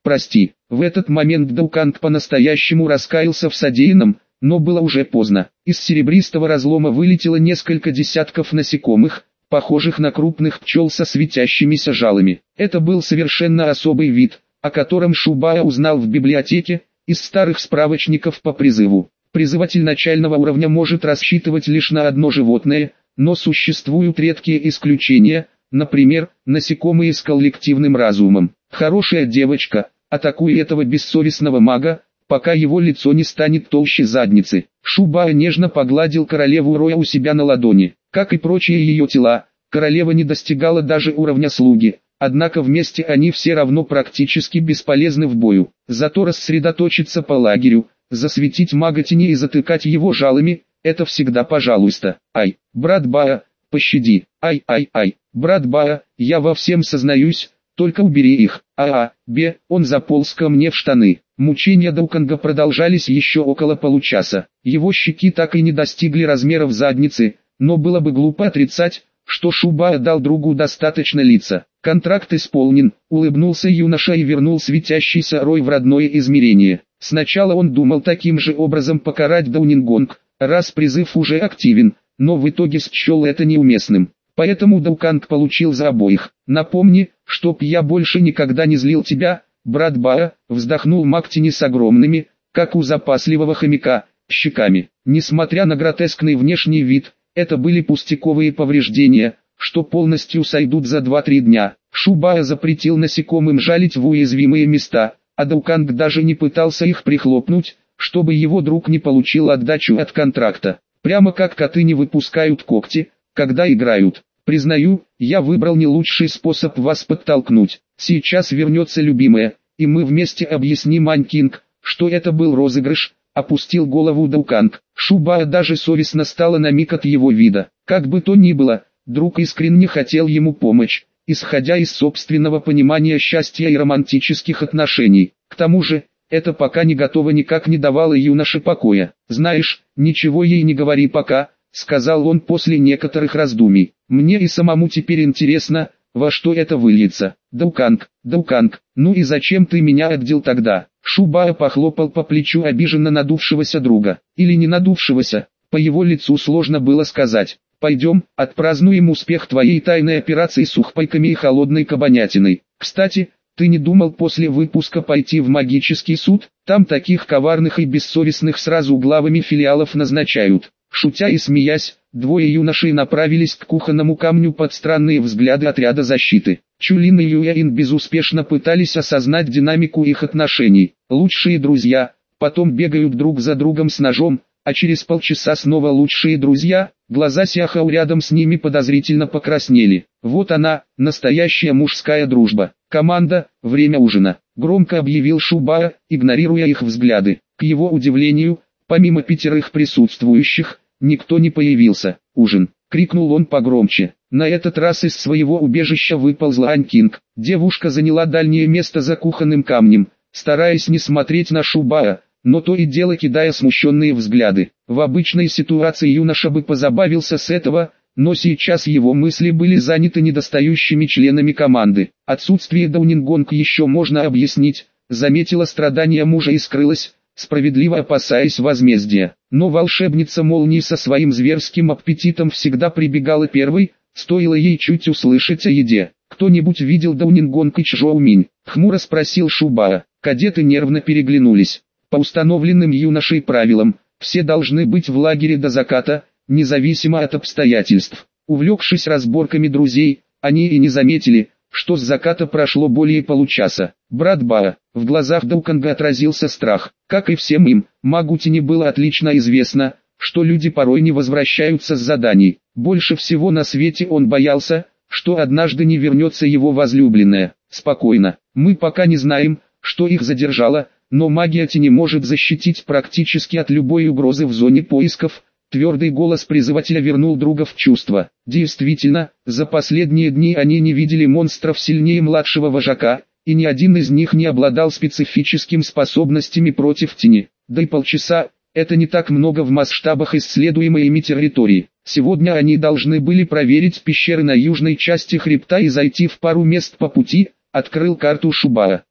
прости». В этот момент Дауканг по-настоящему раскаялся в содеянном, но было уже поздно. Из серебристого разлома вылетело несколько десятков насекомых, похожих на крупных пчел со светящимися жалами. Это был совершенно особый вид, о котором Шубая узнал в библиотеке, из старых справочников по призыву. Призыватель начального уровня может рассчитывать лишь на одно животное, но существуют редкие исключения, например, насекомые с коллективным разумом. Хорошая девочка, атакуй этого бессовестного мага, пока его лицо не станет толще задницы. Шубая нежно погладил королеву Роя у себя на ладони. Как и прочие ее тела, королева не достигала даже уровня слуги, однако вместе они все равно практически бесполезны в бою. Зато рассредоточиться по лагерю, засветить мага тени и затыкать его жалами – это всегда пожалуйста. Ай, брат Бая, пощади. Ай, ай, ай, брат Бая, я во всем сознаюсь, только убери их. А-а, бе, он заполз ко мне в штаны. Мучения Дауканга продолжались еще около получаса. Его щеки так и не достигли размеров задницы, но было бы глупо отрицать, что Шубая дал другу достаточно лица. Контракт исполнен, улыбнулся юноша и вернул светящийся Рой в родное измерение. Сначала он думал таким же образом покарать Даунингонг, раз призыв уже активен, но в итоге счел это неуместным. Поэтому Дауканг получил за обоих. «Напомни, чтоб я больше никогда не злил тебя, брат Бая», вздохнул маг тени с огромными, как у запасливого хомяка, щеками. Несмотря на гротескный внешний вид, это были пустяковые повреждения, что полностью сойдут за два-три дня. Шубая запретил насекомым жалить в уязвимые места, а Дауканг даже не пытался их прихлопнуть, чтобы его друг не получил отдачу от контракта. Прямо как коты не выпускают когти, когда играют. Признаю, я выбрал не лучший способ вас подтолкнуть. Сейчас вернется любимая, и мы вместе объясним Анькинг, что это был розыгрыш. Опустил голову Дауканг. Шубая даже совестно стало на миг от его вида. Как бы то ни было, друг искренне хотел ему помочь, исходя из собственного понимания счастья и романтических отношений. К тому же, это пока не готово никак не давало юноше покоя. «Знаешь, ничего ей не говори пока», — сказал он после некоторых раздумий. «Мне и самому теперь интересно, во что это выльется». «Дауканг, Дауканг, ну и зачем ты меня отдел тогда?» Шубая похлопал по плечу обиженно надувшегося друга. Или не надувшегося, по его лицу сложно было сказать. «Пойдем, отпразднуем успех твоей тайной операции с сухпайками и холодной кабанятиной. Кстати, ты не думал после выпуска пойти в магический суд? Там таких коварных и бессовестных сразу главами филиалов назначают». Шутя и смеясь, двое юношей направились к кухонному камню под странные взгляды отряда защиты. Чулин и Юяин безуспешно пытались осознать динамику их отношений. Лучшие друзья, потом бегают друг за другом с ножом, а через полчаса снова лучшие друзья. Глаза Сяхао рядом с ними подозрительно покраснели. Вот она, настоящая мужская дружба. «Команда, время ужина», — громко объявил Шубая, игнорируя их взгляды. К его удивлению, помимо пятерых присутствующих, никто не появился. «Ужин!» — крикнул он погромче. На этот раз из своего убежища выползла Анькинг. Девушка заняла дальнее место за кухонным камнем, стараясь не смотреть на Шубая, но то и дело кидая смущенные взгляды. В обычной ситуации юноша бы позабавился с этого, но сейчас его мысли были заняты недостающими членами команды. Отсутствие Даунингонг еще можно объяснить, заметила страдания мужа и скрылась, справедливо опасаясь возмездия. Но волшебница молнии со своим зверским аппетитом всегда прибегала первой, стоило ей чуть услышать о еде. «Кто-нибудь видел Даунингонг и Чжоуминь?» — хмуро спросил Шубая. Кадеты нервно переглянулись. По установленным юношей правилам, все должны быть в лагере до заката, независимо от обстоятельств. Увлекшись разборками друзей, они и не заметили, что с заката прошло более получаса. «Брат Бая», в глазах Дауканга отразился страх. Как и всем им, магу тени было отлично известно, что люди порой не возвращаются с заданий. Больше всего на свете он боялся, что однажды не вернется его возлюбленная. «Спокойно, мы пока не знаем, что их задержало, но магия тени может защитить практически от любой угрозы в зоне поисков». Твердый голос призывателя вернул друга в чувство. Действительно, за последние дни они не видели монстров сильнее младшего вожака, и ни один из них не обладал специфическими способностями против тени. Да и полчаса – это не так много в масштабах исследуемой ими территории. Сегодня они должны были проверить пещеры на южной части хребта и зайти в пару мест по пути, открыл карту Шубая.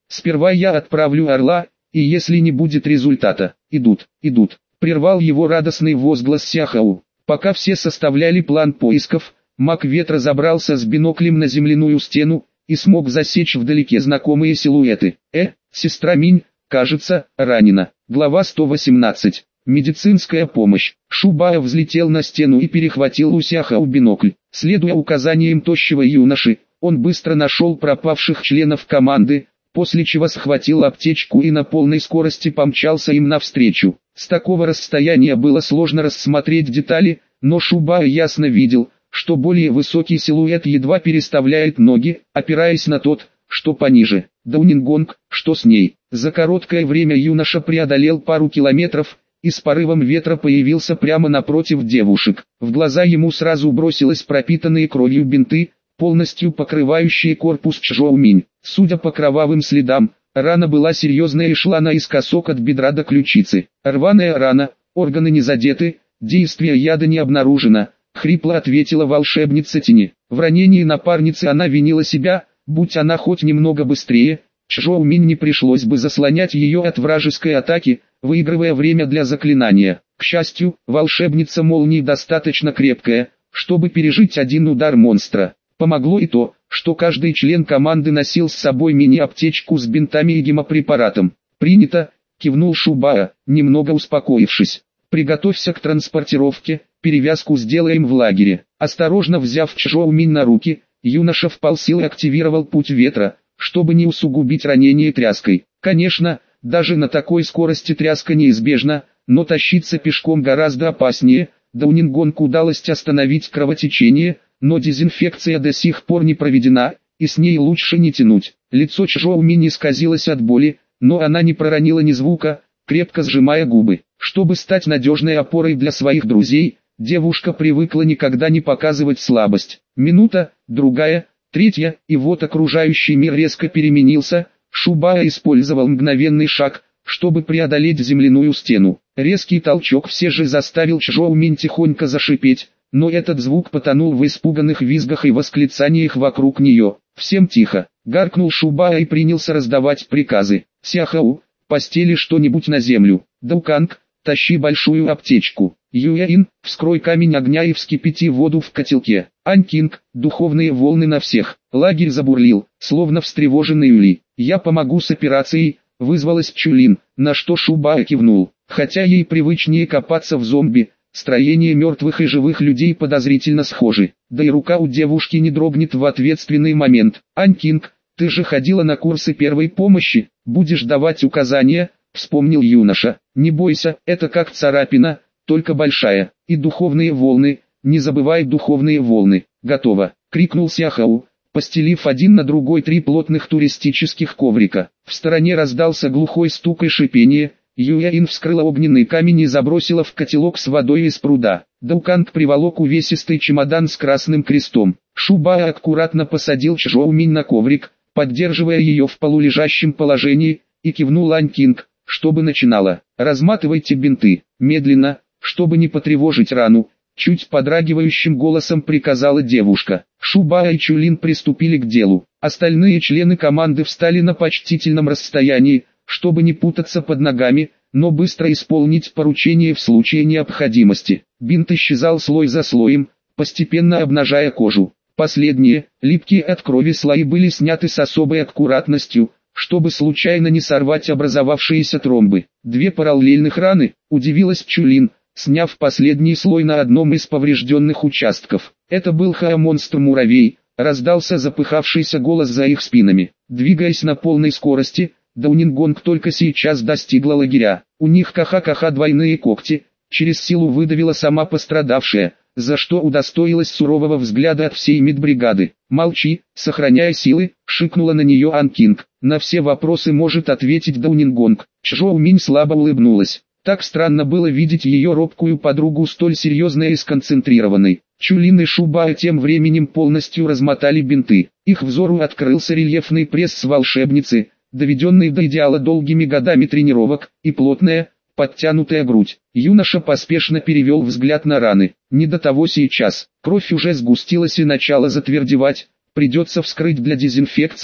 Сперва я отправлю орла, и если не будет результата, идут, идут. Прервал его радостный возглас Сяхау. Пока все составляли план поисков, маг ветра забрался с биноклем на земляную стену и смог засечь вдалеке знакомые силуэты. Э, сестра Минь, кажется, ранена. Глава сто восемнадцать. Медицинская помощь. Шубаев взлетел на стену и перехватил у Сяхау бинокль. Следуя указаниям тощего юноши, он быстро нашел пропавших членов команды, после чего схватил аптечку и на полной скорости помчался им навстречу. С такого расстояния было сложно рассмотреть детали, но Шубаев ясно видел, что более высокий силуэт едва переставляет ноги, опираясь на тот, что пониже. Даонингонг, что с ней? За короткое время юноша преодолел пару километров и с порывом ветра появился прямо напротив девушек. В глаза ему сразу бросились пропитанные кровью бинты, полностью покрывающие корпус Чжоуминь. Судя по кровавым следам, рана была серьезная и шла наискосок от бедра до ключицы. Рваная рана, органы не задеты, действия яда не обнаружено, хрипло ответила волшебница тени. В ранении напарницы она винила себя, будь она хоть немного быстрее, Чжоуминь не пришлось бы заслонять ее от вражеской атаки, выигрывая время для заклинания. К счастью, волшебница молнии достаточно крепкая, чтобы пережить один удар монстра. Помогло и то, что каждый член команды носил с собой мини-аптечку с бинтами и гемопрепаратом. «Принято», — кивнул Шубая, немного успокоившись. «Приготовься к транспортировке, перевязку сделаем в лагере». Осторожно взяв Чжоуминь на руки, юноша вполсил и активировал путь ветра, чтобы не усугубить ранение тряской. Конечно, даже на такой скорости тряска неизбежна, но тащиться пешком гораздо опаснее. Даонингонгу удалось остановить кровотечение, но дезинфекция до сих пор не проведена, и с ней лучше не тянуть. Лицо Чжоуминь исказилось от боли, но она не проронила ни звука, крепко сжимая губы. Чтобы стать надежной опорой для своих друзей, девушка привыкла никогда не показывать слабость. Минута, другая, третья, и вот окружающий мир резко переменился. Шубая использовал мгновенный шаг, чтобы преодолеть земляную стену. Резкий толчок все же заставил Чжоуминь тихонько зашипеть, но этот звук потонул в испуганных визгах и восклицаниях вокруг нее. «Всем тихо!» — гаркнул Шубая и принялся раздавать приказы. «Сяхау, постели что-нибудь на землю. Дауканг, тащи большую аптечку. Юэин, вскрой камень огня и вскипяти воду в котелке. Анькинг, духовные волны на всех». Лагерь забурлил, словно встревоженный Юли. «Я помогу с операцией», — вызвалась Чулин, на что Шубая кивнул. Хотя ей привычнее копаться в зомби, строение мертвых и живых людей подозрительно схожи. Да и рука у девушки не дрогнет в ответственный момент. «Анькинг, ты же ходила на курсы первой помощи, будешь давать указания», — вспомнил юноша. «Не бойся, это как царапина, только большая. И духовные волны, не забывай духовные волны». «Готово», — крикнул Сяхау, постелив один на другой три плотных туристических коврика. В стороне раздался глухой стук и шипение. Юэин вскрыла огненный камень и забросила в котелок с водой из пруда. Дауканг приволок увесистый чемодан с красным крестом. Шубая аккуратно посадил Чжоуминь на коврик, поддерживая ее в полулежащем положении, и кивнул Анькинг, чтобы начинала. «Разматывайте бинты, медленно, чтобы не потревожить рану», чуть подрагивающим голосом приказала девушка. Шубая и Чулин приступили к делу. Остальные члены команды встали на почтительном расстоянии, чтобы не путаться под ногами, но быстро исполнить поручение в случае необходимости. Бинт исчезал слой за слоем, постепенно обнажая кожу. Последние, липкие от крови слои были сняты с особой аккуратностью, чтобы случайно не сорвать образовавшиеся тромбы. Две параллельных раны, удивилась Чулин, сняв последний слой на одном из поврежденных участков. Это был Ха-монстр-муравей, раздался запыхавшийся голос за их спинами. Двигаясь на полной скорости, Даонингонг только сейчас достигла лагеря. У них каха-каха двойные когти, через силу выдавила сама пострадавшая, за что удостоилась сурового взгляда от всей медбригады. «Молчи, сохраняя силы», — шикнула на нее Анкинг. «На все вопросы может ответить Даонингонг». Чжоуминь слабо улыбнулась. Так странно было видеть ее робкую подругу столь серьезной и сконцентрированной. Чулин и Шубая тем временем полностью размотали бинты. Их взору открылся рельефный пресс волшебницы, доведенный до идеала долгими годами тренировок, и плотная, подтянутая грудь. Юноша поспешно перевел взгляд на раны. Не до того сейчас. Кровь уже сгустилась и начала затвердевать. Придется вскрыть для дезинфекции,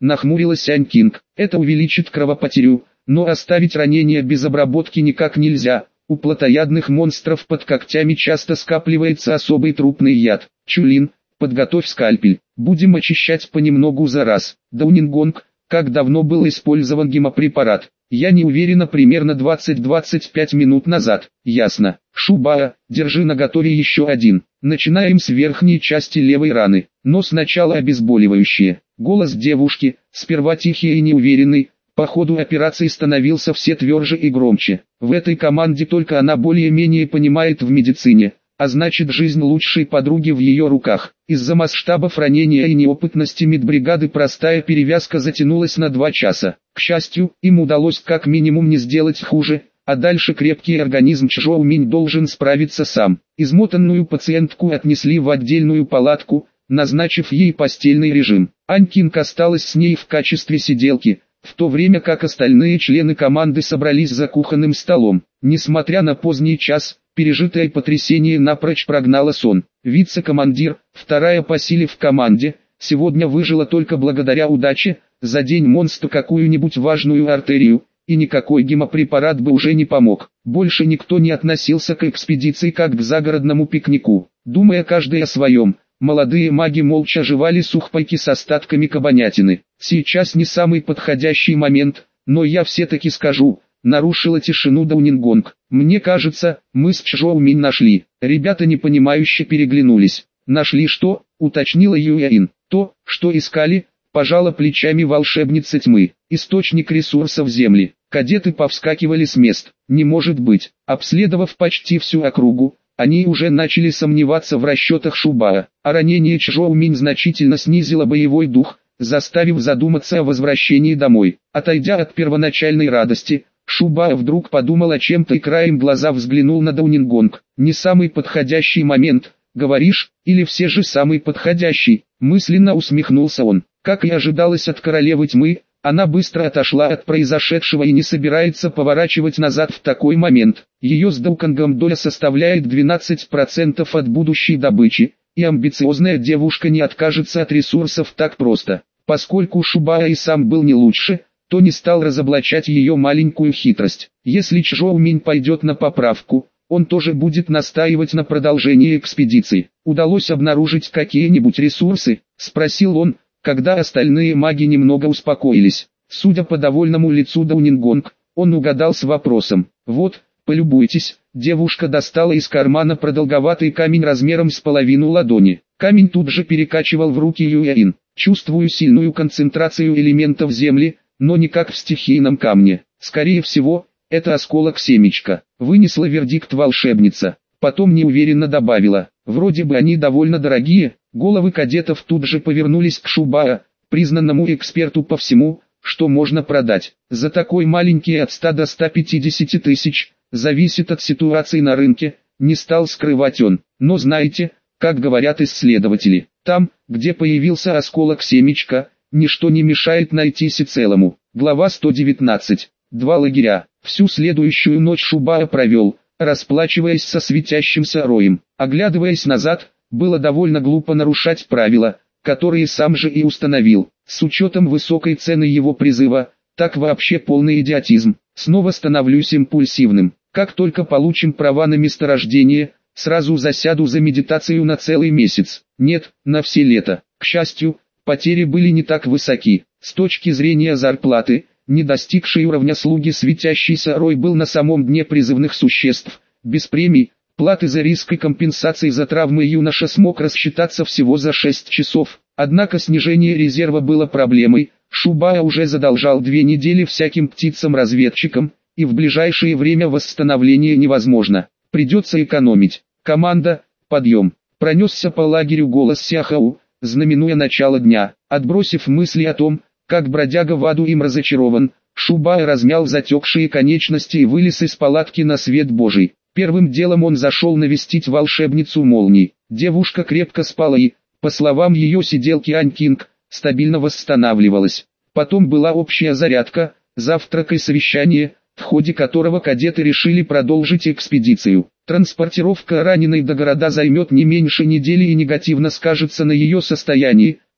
нахмурилась Ань Кинг. Это увеличит кровопотерю, но оставить ранение без обработки никак нельзя. У плотоядных монстров под когтями часто скапливается особый трупный яд. Чулин, подготовь скальпель, будем очищать понемногу за раз. Даунингонг, как давно был использован гемопрепарат? Я не уверена, примерно двадцать-двадцать пять минут назад. Ясно. Шубаа, держи наготове еще один. Начинаем с верхней части левой раны, но сначала обезболивающее. Голос девушки, сперва тихий и неуверенный, по ходу операции становился все тверже и громче. В этой команде только она более-менее понимает в медицине, а значит жизнь лучшей подруги в ее руках. Из-за масштабов ранения и неопытности медбригады простая перевязка затянулась на два часа. К счастью, им удалось как минимум не сделать хуже, а дальше крепкий организм Чжоу Минь должен справиться сам. Измотанную пациентку отнесли в отдельную палатку, назначив ей постельный режим. Ань Кинг осталась с ней в качестве сиделки, в то время как остальные члены команды собрались за кухонным столом. Несмотря на поздний час, пережитое потрясение напрочь прогнало сон. Вице-командир, вторая по силе в команде, сегодня выжила только благодаря удаче, за день монстр какую-нибудь важную артерию, и никакой гемопрепарат бы уже не помог. Больше никто не относился к экспедиции как к загородному пикнику. Думая каждый о своем, молодые маги молча жевали сухпайки с остатками кабанятины. Сейчас не самый подходящий момент, но я все-таки скажу, нарушила тишину Даунингонг. Мне кажется, мы с Чжоу Минь нашли. Ребята непонимающе переглянулись. Нашли что? Уточнила Юэин. То, что искали, пожала плечами волшебница тьмы. Источник ресурсов Земли. Кадеты повскакивали с мест. Не может быть. Обследовав почти всю округу, они уже начали сомневаться в расчетах Шубаа. А ранение Чжоу Минь значительно снизило боевой дух, заставив задуматься о возвращении домой. Отойдя от первоначальной радости, Шубаа вдруг подумал о чем-то и краем глаза взглянул на Даунингонг. Не самый подходящий момент, говоришь, или все же самый подходящий, мысленно усмехнулся он. Как и ожидалось от королевы тьмы, она быстро отошла от произошедшего и не собирается поворачивать назад в такой момент. Ее с Даукангом доля составляет двенадцать процентов от будущей добычи, и амбициозная девушка не откажется от ресурсов так просто. Поскольку Шубаа и сам был не лучше, то не стал разоблачать ее маленькую хитрость. Если Чжоу Минь пойдет на поправку, он тоже будет настаивать на продолжении экспедиции. Удалось обнаружить какие-нибудь ресурсы? Спросил он, когда остальные маги немного успокоились. Судя по довольному лицу Даунингонг, он угадал с вопросом. Вот, полюбуйтесь. Девушка достала из кармана продолговатый камень размером с половину ладони. Камень тут же перекачивал в руки Юэин. Чувствую сильную концентрацию элементов земли, но не как в стихийном камне. Скорее всего, это осколок семечка. Вынесла вердикт волшебница. Потом неуверенно добавила. Вроде бы они довольно дорогие. Головы кадетов тут же повернулись к Шубаа, признанному эксперту по всему, что можно продать. За такой маленький от ста до ста пятидесяти тысяч, зависит от ситуации на рынке, не стал скрывать он. Но знаете, как говорят исследователи, там, где появился осколок семечка, ничто не мешает найтись и целому. Глава сто девятнадцать. Два лагеря. Всю следующую ночь Шубаа провел, расплачиваясь со светящимся роем. Оглядываясь назад, было довольно глупо нарушать правила, которые сам же и установил. С учетом высокой цены его призыва, так вообще полный идиотизм. Снова становлюсь импульсивным. Как только получим права на месторождение, сразу засяду за медитацию на целый месяц. Нет, на все лето. К счастью, потери были не так высоки. С точки зрения зарплаты, не достигший уровня слуги светящийся рой был на самом дне призывных существ. Без премий, платы за риск и компенсации за травмы юноша смог рассчитаться всего за шесть часов. Однако снижение резерва было проблемой. Шубаа уже задолжал две недели всяким птицам-разведчикам, и в ближайшее время восстановление невозможно. Придется экономить. Команда, подъем. Пронесся по лагерю голос Сяхау, знаменуя начало дня. Отбросив мысли о том, как бродяга в аду им разочарован, Шубаа размял затекшие конечности и вылез из палатки на свет Божий. Первым делом он зашел навестить волшебницу молний. Девушка крепко спала и, по словам ее сиделки Ань Кинг, стабильно восстанавливалась. Потом была общая зарядка, завтрак и совещание, в ходе которого кадеты решили продолжить экспедицию. Транспортировка раненой до города займет не меньше недели и негативно скажется на ее состоянии,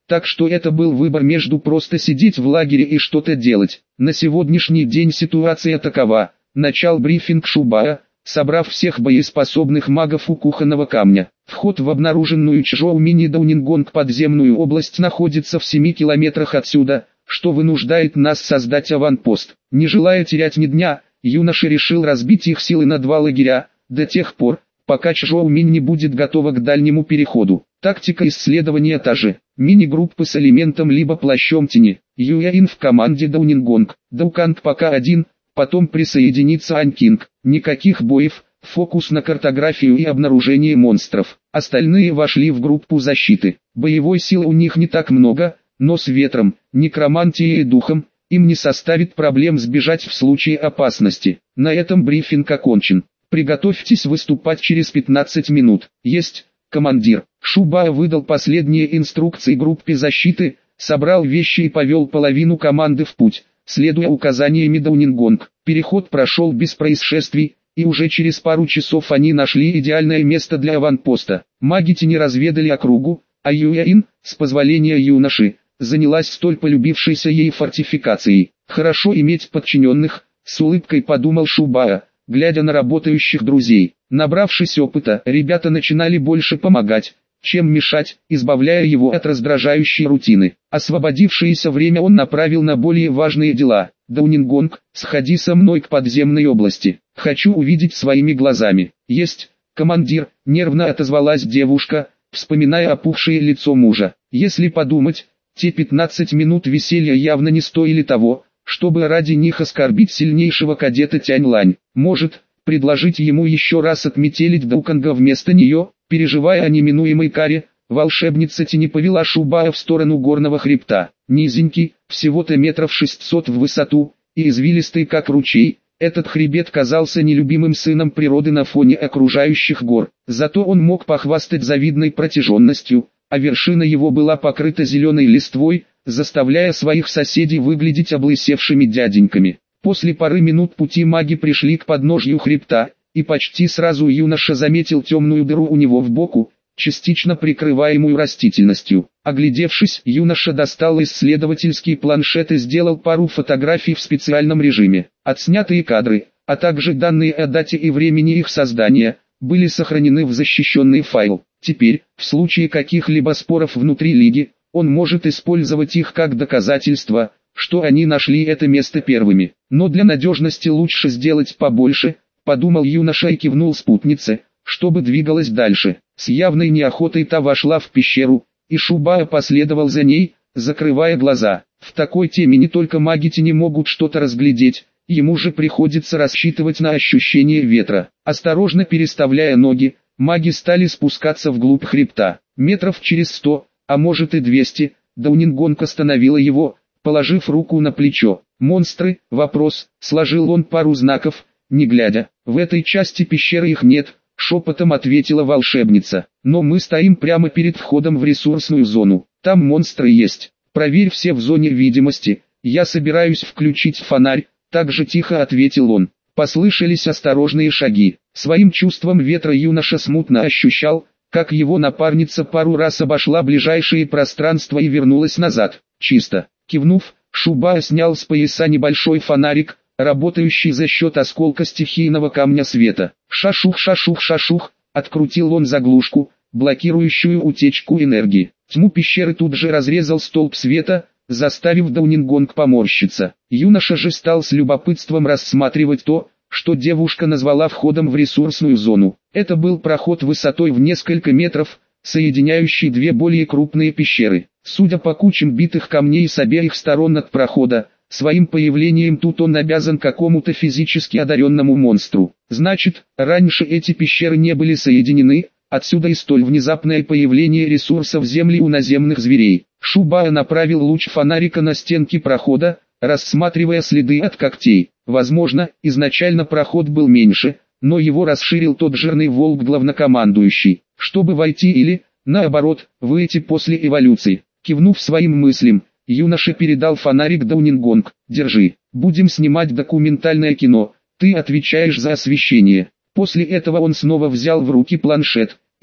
так что это был выбор между просто сидеть в лагере и что-то делать. На сегодняшний день ситуация такова. Начал брифинг Шубая, собрав всех боеспособных магов у кухонного камня. Вход в обнаруженную Чжоу мини-Даонингонг подземную область находится в семи километрах отсюда, что вынуждает нас создать аванпост. Не желая терять ни дня, юноша решил разбить их силы на два лагеря, до тех пор, пока Чжоу Минь не будет готова к дальнему переходу. Тактика исследования та же. Мини-группы с элементом либо плащом тени. Юяин в команде Даонингонг, Дауканг пока один, потом присоединится Анькинг. Никаких боев, фокус на картографию и обнаружение монстров. Остальные вошли в группу защиты. Боевой силы у них не так много, но с ветром, некромантией и духом, им не составит проблем сбежать в случае опасности. На этом брифинг окончен. Приготовьтесь выступать через пятнадцать минут. Есть, командир. Шубая выдал последние инструкции группе защиты, собрал вещи и повел половину команды в путь, следуя указаниям Даонингонг. Переход прошел без происшествий, и уже через пару часов они нашли идеальное место для аванпоста. Маги тени разведали округу, а Юяин, с позволения юноши, занялась столь полюбившейся ей фортификацией. Хорошо иметь подчиненных, с улыбкой подумал Шубая, глядя на работающих друзей. Набравшись опыта, ребята начинали больше помогать, чем мешать, избавляя его от раздражающей рутины. Освободившееся время он направил на более важные дела. Даонингонг, сходи со мной к подземной области. Хочу увидеть своими глазами. Есть, командир, нервно отозвалась девушка, вспоминая опухшее лицо мужа. Если подумать, те пятнадцать минут веселья явно не стоили того, чтобы ради них оскорбить сильнейшего кадета Тянь-Лань. Может, предложить ему еще раз отметелить Дауканга вместо нее? Переживая о неминуемой каре, волшебница тени повела Шубая в сторону горного хребта. Низенький, всего-то метров шестьсот в высоту, и извилистый как ручей, этот хребет казался нелюбимым сыном природы на фоне окружающих гор. Зато он мог похвастать завидной протяженностью, а вершина его была покрыта зеленой листвой, заставляя своих соседей выглядеть облысевшими дяденьками. После пары минут пути маги пришли к подножью хребта, и почти сразу юноша заметил темную дыру у него в боку, частично прикрываемую растительностью. Оглядевшись, юноша достал исследовательский планшет и сделал пару фотографий в специальном режиме. Отснятые кадры, а также данные о дате и времени их создания, были сохранены в защищенный файл. Теперь, в случае каких-либо споров внутри лиги, он может использовать их как доказательство, что они нашли это место первыми. Но для надежности лучше сделать побольше, подумал юноша и кивнул спутнице, чтобы двигалась дальше. С явной неохотой та вошла в пещеру, и Шубая последовал за ней, закрывая глаза. В такой теме не только маги тени могут что-то разглядеть, ему же приходится рассчитывать на ощущение ветра. Осторожно переставляя ноги, маги стали спускаться вглубь хребта. Метров через сто, а может и двести, Даонингонг остановила его, положив руку на плечо. «Монстры?» — вопрос, сложил он пару знаков, не глядя. «В этой части пещеры их нет», — шепотом ответила волшебница. «Но мы стоим прямо перед входом в ресурсную зону. Там монстры есть. Проверь все в зоне видимости. Я собираюсь включить фонарь», — так же тихо ответил он. Послышались осторожные шаги. Своим чувством ветра юноша смутно ощущал, как его напарница пару раз обошла ближайшие пространства и вернулась назад. «Чисто». Кивнув, Шубая снял с пояса небольшой фонарик, работающий за счет осколка стихийного камня света. Шашух-шашух-шашух, открутил он заглушку, блокирующую утечку энергии. Тьму пещеры тут же разрезал столб света, заставив Даонингонг поморщиться. Юноша же стал с любопытством рассматривать то, что девушка назвала входом в ресурсную зону. Это был проход высотой в несколько метров, соединяющий две более крупные пещеры. Судя по кучам битых камней с обеих сторон от прохода, своим появлением тут он обязан какому-то физически одаренному монстру. Значит, раньше эти пещеры не были соединены, отсюда и столь внезапное появление ресурсов земли у наземных зверей. Шубая направил луч фонарика на стенки прохода, рассматривая следы от когтей. Возможно, изначально проход был меньше, но его расширил тот жирный волк главнокомандующий, чтобы войти или, наоборот, выйти после эволюции. Кивнув своим мыслям, юноша передал фонарик Даонингонг. «Держи, будем снимать документальное кино, ты отвечаешь за освещение». После этого он снова взял в руки планшет,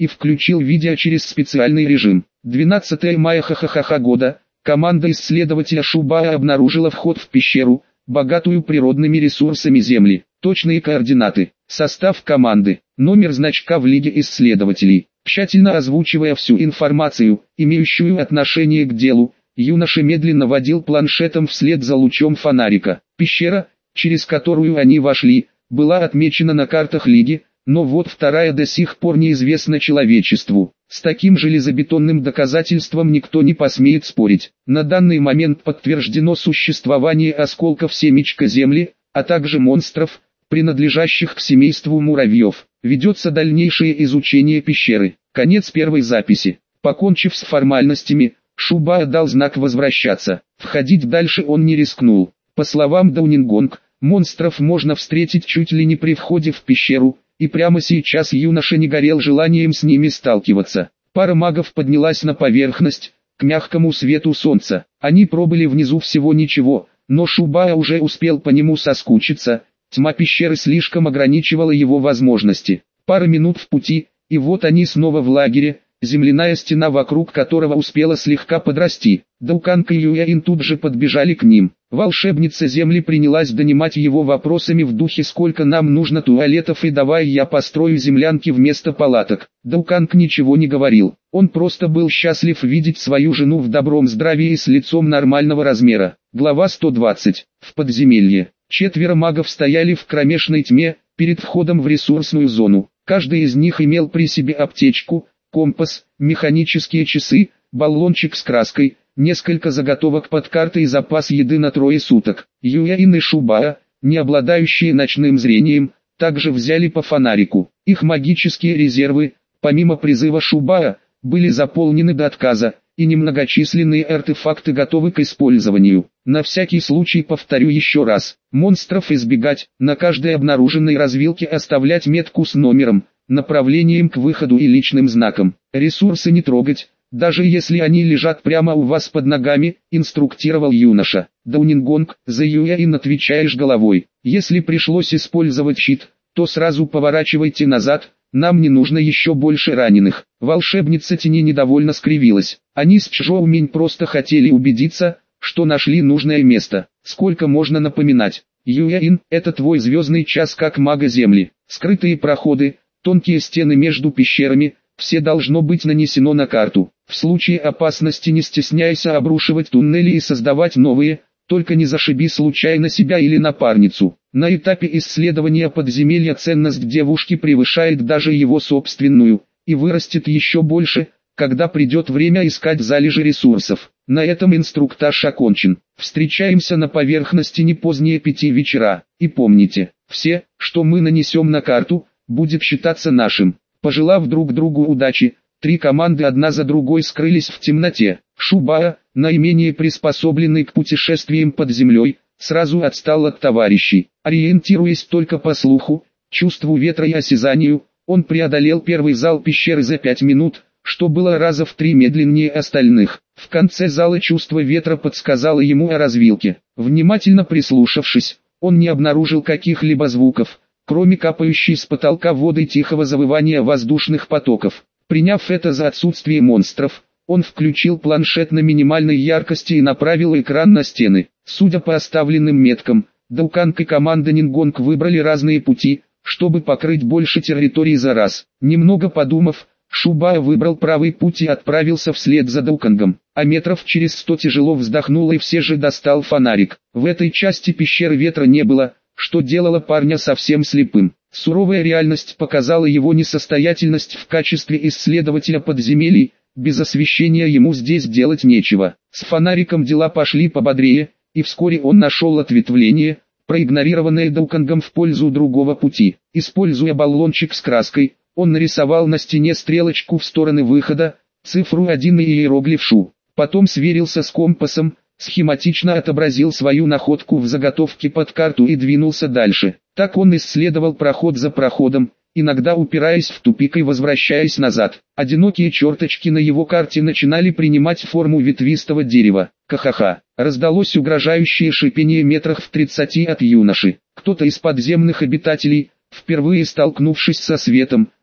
и включил видео через специальный режим. двенадцатого мая ха-ха-ха года, команда исследователя Шубая обнаружила вход в пещеру, богатую природными ресурсами Земли. Точные координаты, состав команды, номер значка в лиге исследователей. Тщательно озвучивая всю информацию, имеющую отношение к делу, юноша медленно водил планшетом вслед за лучом фонарика. Пещера, через которую они вошли, была отмечена на картах лиги, но вот вторая до сих пор неизвестна человечеству. С таким железобетонным доказательством никто не посмеет спорить. На данный момент подтверждено существование осколков семечка Земли, а также монстров, принадлежащих к семейству муравьев. Ведется дальнейшее изучение пещеры. Конец первой записи. Покончив с формальностями, Шубая дал знак возвращаться. Входить дальше он не рискнул. По словам Даунингонг, монстров можно встретить чуть ли не при входе в пещеру, и прямо сейчас юноша не горел желанием с ними сталкиваться. Пара магов поднялась на поверхность, к мягкому свету солнца. Они пробыли внизу всего ничего, но Шубая уже успел по нему соскучиться. Тьма пещеры слишком ограничивала его возможности. Пара минут в пути, и вот они снова в лагере, земляная стена вокруг которого успела слегка подрасти. Дауканг и Юэин тут же подбежали к ним. Волшебница Земли принялась донимать его вопросами в духе «Сколько нам нужно туалетов и давай я построю землянки вместо палаток». Дауканг ничего не говорил, он просто был счастлив видеть свою жену в добром здравии и с лицом нормального размера. Глава сто двадцать. В подземелье. Четверо магов стояли в кромешной тьме, перед входом в ресурсную зону. Каждый из них имел при себе аптечку, компас, механические часы, баллончик с краской, несколько заготовок под картой и запас еды на трое суток. Юэин и Шубая, не обладающие ночным зрением, также взяли по фонарику. Их магические резервы, помимо призыва Шубая, были заполнены до отказа, и немногочисленные артефакты готовы к использованию. На всякий случай повторю еще раз, монстров избегать, на каждой обнаруженной развилке оставлять метку с номером, направлением к выходу и личным знаком. Ресурсы не трогать, даже если они лежат прямо у вас под ногами, инструктировал юноша. Даунингонг, за Юэин отвечаешь головой. Если пришлось использовать щит, то сразу поворачивайте назад, нам не нужно еще больше раненых. Волшебница тени недовольно скривилась. Они с Чжоуминь просто хотели убедиться, что нашли нужное место. Сколько можно напоминать? Юэин, это твой звездный час как мага Земли. Скрытые проходы, тонкие стены между пещерами, все должно быть нанесено на карту. В случае опасности не стесняйся обрушивать туннели и создавать новые, только не зашиби случайно себя или напарницу. На этапе исследования подземелья ценность девушки превышает даже его собственную, и вырастет еще больше, когда придет время искать залежи ресурсов. На этом инструктаж окончен. Встречаемся на поверхности не позднее пяти вечера. И помните, все, что мы нанесем на карту, будет считаться нашим. Пожелав друг другу удачи, три команды одна за другой скрылись в темноте. Шубая, наименее приспособленный к путешествиям под землей, сразу отстал от товарищей. Ориентируясь только по слуху, чувству ветра и осязанию, он преодолел первый зал пещеры за пять минут, что было раза в три медленнее остальных. В конце зала чувство ветра подсказало ему о развилке. Внимательно прислушавшись, он не обнаружил каких-либо звуков, кроме капающей с потолка воды тихого завывания воздушных потоков. Приняв это за отсутствие монстров, он включил планшет на минимальной яркости и направил экран на стены. Судя по оставленным меткам, Дауканг и команда Нингонг выбрали разные пути, чтобы покрыть больше территории за раз. Немного подумав, Шубая выбрал правый путь и отправился вслед за Даукангом, а метров через сто тяжело вздохнул и все же достал фонарик. В этой части пещеры ветра не было, что делало парня совсем слепым. Суровая реальность показала его несостоятельность в качестве исследователя подземелий, без освещения ему здесь делать нечего. С фонариком дела пошли пободрее, и вскоре он нашел ответвление, проигнорированное Даукангом в пользу другого пути. Используя баллончик с краской, он нарисовал на стене стрелочку в стороны выхода, цифру один и иероглиф Шу. Потом сверился с компасом, схематично отобразил свою находку в заготовке под карту и двинулся дальше. Так он исследовал проход за проходом, иногда упираясь в тупик и возвращаясь назад. Одинокие черточки на его карте начинали принимать форму ветвистого дерева. Ха-ха-ха. Раздалось угрожающее шипение метрах в тридцати от юноши. Кто-то из подземных обитателей, впервые столкнувшись со светом,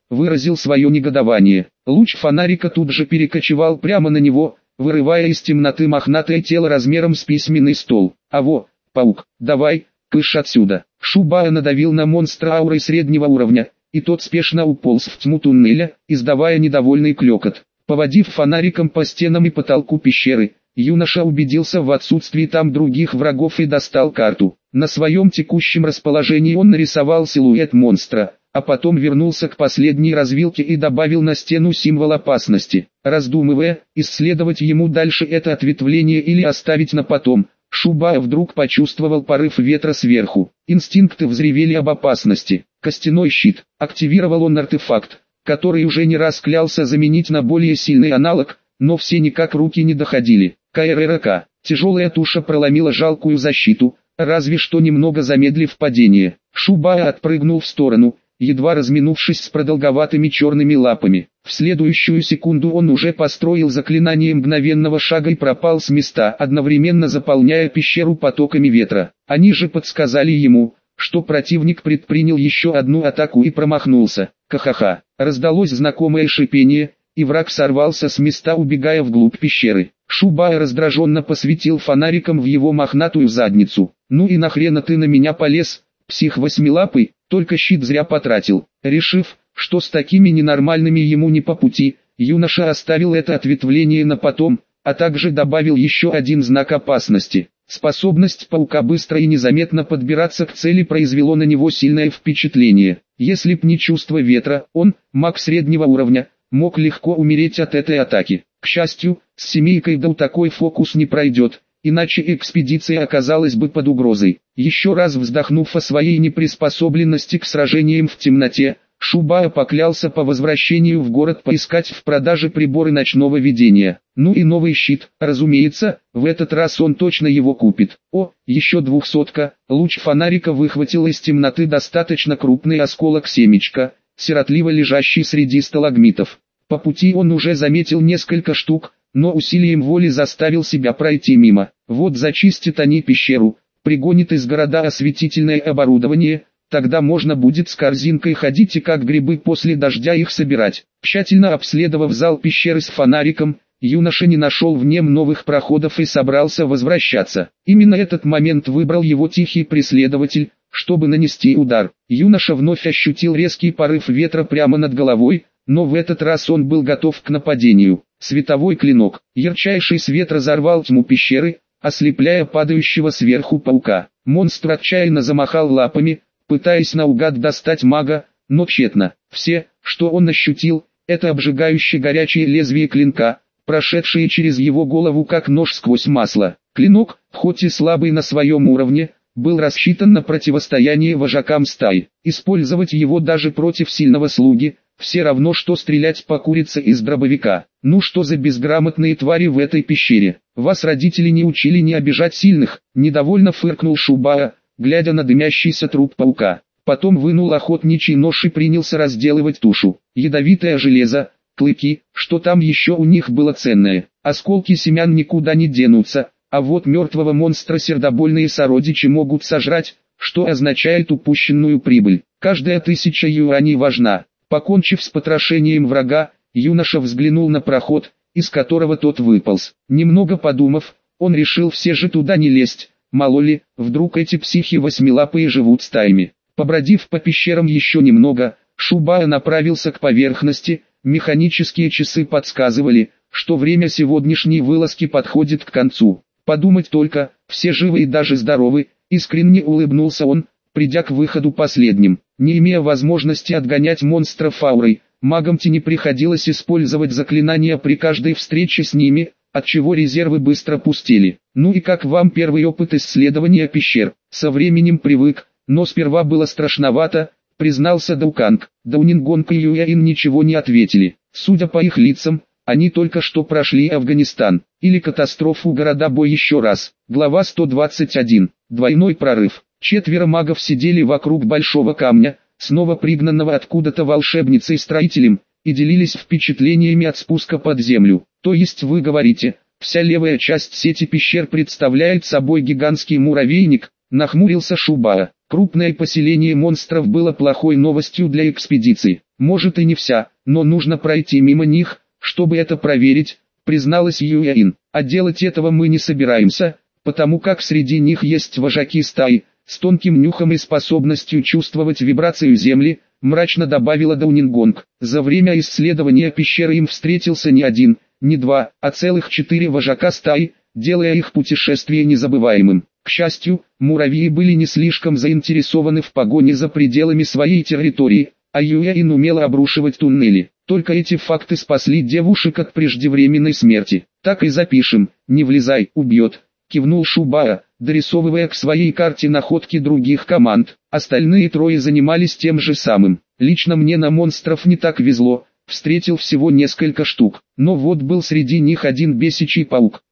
выразил свое негодование. Луч фонарика тут же перекочевал прямо на него, вырывая из темноты мохнатое тело размером с письменный стол. «Аво, паук, давай, кыш отсюда!» Шубая надавил на монстра аурой среднего уровня, и тот спешно уполз в тьму туннеля, издавая недовольный клёкот. Поводив фонариком по стенам и потолку пещеры, юноша убедился в отсутствии там других врагов и достал карту. На своем текущем расположении он нарисовал силуэт монстра, а потом вернулся к последней развилке и добавил на стену символ опасности. Раздумывая, исследовать ему дальше это ответвление или оставить на потом, Шубая вдруг почувствовал порыв ветра сверху. Инстинкты взревели об опасности. Костяной щит. Активировал он артефакт, который уже не раз клялся заменить на более сильный аналог, но все никак руки не доходили. КРРК. Тяжелая туша проломила жалкую защиту, разве что немного замедлив падение. Шубая отпрыгнул в сторону, едва разминувшись с продолговатыми черными лапами. В следующую секунду он уже построил заклинание мгновенного шага и пропал с места, одновременно заполняя пещеру потоками ветра. Они же подсказали ему, что противник предпринял еще одну атаку и промахнулся. Ха-ха-ха. Раздалось знакомое шипение, и враг сорвался с места, убегая вглубь пещеры. Шубая раздраженно посветил фонариком в его мохнатую задницу. «Ну и нахрена ты на меня полез, псих восьмилапый, только щит зря потратил». Решив, что с такими ненормальными ему не по пути, юноша оставил это ответвление на потом, а также добавил еще один знак опасности. Способность паука быстро и незаметно подбираться к цели произвело на него сильное впечатление. Если б не чувство ветра, он, маг среднего уровня, мог легко умереть от этой атаки. К счастью, с семейкой Дау такой фокус не пройдет, иначе экспедиция оказалась бы под угрозой. Еще раз вздохнув о своей неприспособленности к сражениям в темноте, Шубая поклялся по возвращению в город поискать в продаже приборы ночного видения. Ну и новый щит, разумеется, в этот раз он точно его купит. О, еще двухсотка. Луч фонарика выхватил из темноты достаточно крупный осколок семечка, сиротливо лежащий среди сталагмитов. По пути он уже заметил несколько штук, но усилием воли заставил себя пройти мимо. Вот зачистят они пещеру, пригонят из города осветительное оборудование, тогда можно будет с корзинкой ходить и как грибы после дождя их собирать. Тщательно обследовав зал пещеры с фонариком, юноша не нашел в нем новых проходов и собрался возвращаться. Именно этот момент выбрал его тихий преследователь, чтобы нанести удар. Юноша вновь ощутил резкий порыв ветра прямо над головой, но в этот раз он был готов к нападению. Световой клинок. Ярчайший свет разорвал тьму пещеры, ослепляя падающего сверху паука. Монстр отчаянно замахал лапами, пытаясь наугад достать мага, но тщетно. Все, что он ощутил, это обжигающее горячее лезвие клинка, прошедшее через его голову как нож сквозь масло. Клинок, хоть и слабый на своем уровне, был рассчитан на противостояние вожакам стаи. Использовать его даже против сильного слуги, все равно что стрелять по курице из дробовика. Ну что за безграмотные твари в этой пещере? Вас родители не учили не обижать сильных, недовольно фыркнул Шубая, глядя на дымящийся труп паука. Потом вынул охотничий нож и принялся разделывать тушу. Ядовитое железо, клыки, что там еще у них было ценное. Осколки семян никуда не денутся, а вот мертвого монстра сердобольные сородичи могут сожрать, что означает упущенную прибыль. Каждая тысяча юаней важна. Покончив с потрошением врага, юноша взглянул на проход, из которого тот выполз. Немного подумав, он решил все же туда не лезть. Мало ли, вдруг эти психи восьмилапые живут стаями. Побродив по пещерам еще немного, Шубая направился к поверхности. Механические часы подсказывали, что время сегодняшней вылазки подходит к концу. Подумать только, все живы и даже здоровы, искренне улыбнулся он, придя к выходу последним. Не имея возможности отгонять монстров аурой, магам тени приходилось использовать заклинания при каждой встрече с ними, отчего резервы быстро пустели. Ну и как вам первый опыт исследования пещер? Со временем привык, но сперва было страшновато, признался Дауканг. Даунингонг и Юяин ничего не ответили. Судя по их лицам, они только что прошли Афганистан, или катастрофу города Бой еще раз. Глава сто двадцать один. Двойной прорыв. Четверо магов сидели вокруг большого камня, снова пригнанного откуда-то волшебницей-строителем, и делились впечатлениями от спуска под землю. То есть вы говорите, вся левая часть сети пещер представляет собой гигантский муравейник, нахмурился Шубая. Крупное поселение монстров было плохой новостью для экспедиции. Может и не вся, но нужно пройти мимо них, чтобы это проверить, призналась Юэин. А делать этого мы не собираемся, потому как среди них есть вожаки стаи, с тонким нюхом и способностью чувствовать вибрацию земли, мрачно добавила Даунингонг. За время исследования пещеры им встретился не один, не два, а целых четыре вожака стаи, делая их путешествие незабываемым. К счастью, муравьи были не слишком заинтересованы в погоне за пределами своей территории, а Юэин умела обрушивать туннели. Только эти факты спасли девушек от преждевременной смерти. Так и запишем, не влезай, убьет, кивнул Шубаа, дорисовывая к своей карте находки других команд. Остальные трое занимались тем же самым. Лично мне на монстров не так везло, встретил всего несколько штук, но вот был среди них один бесячий паук.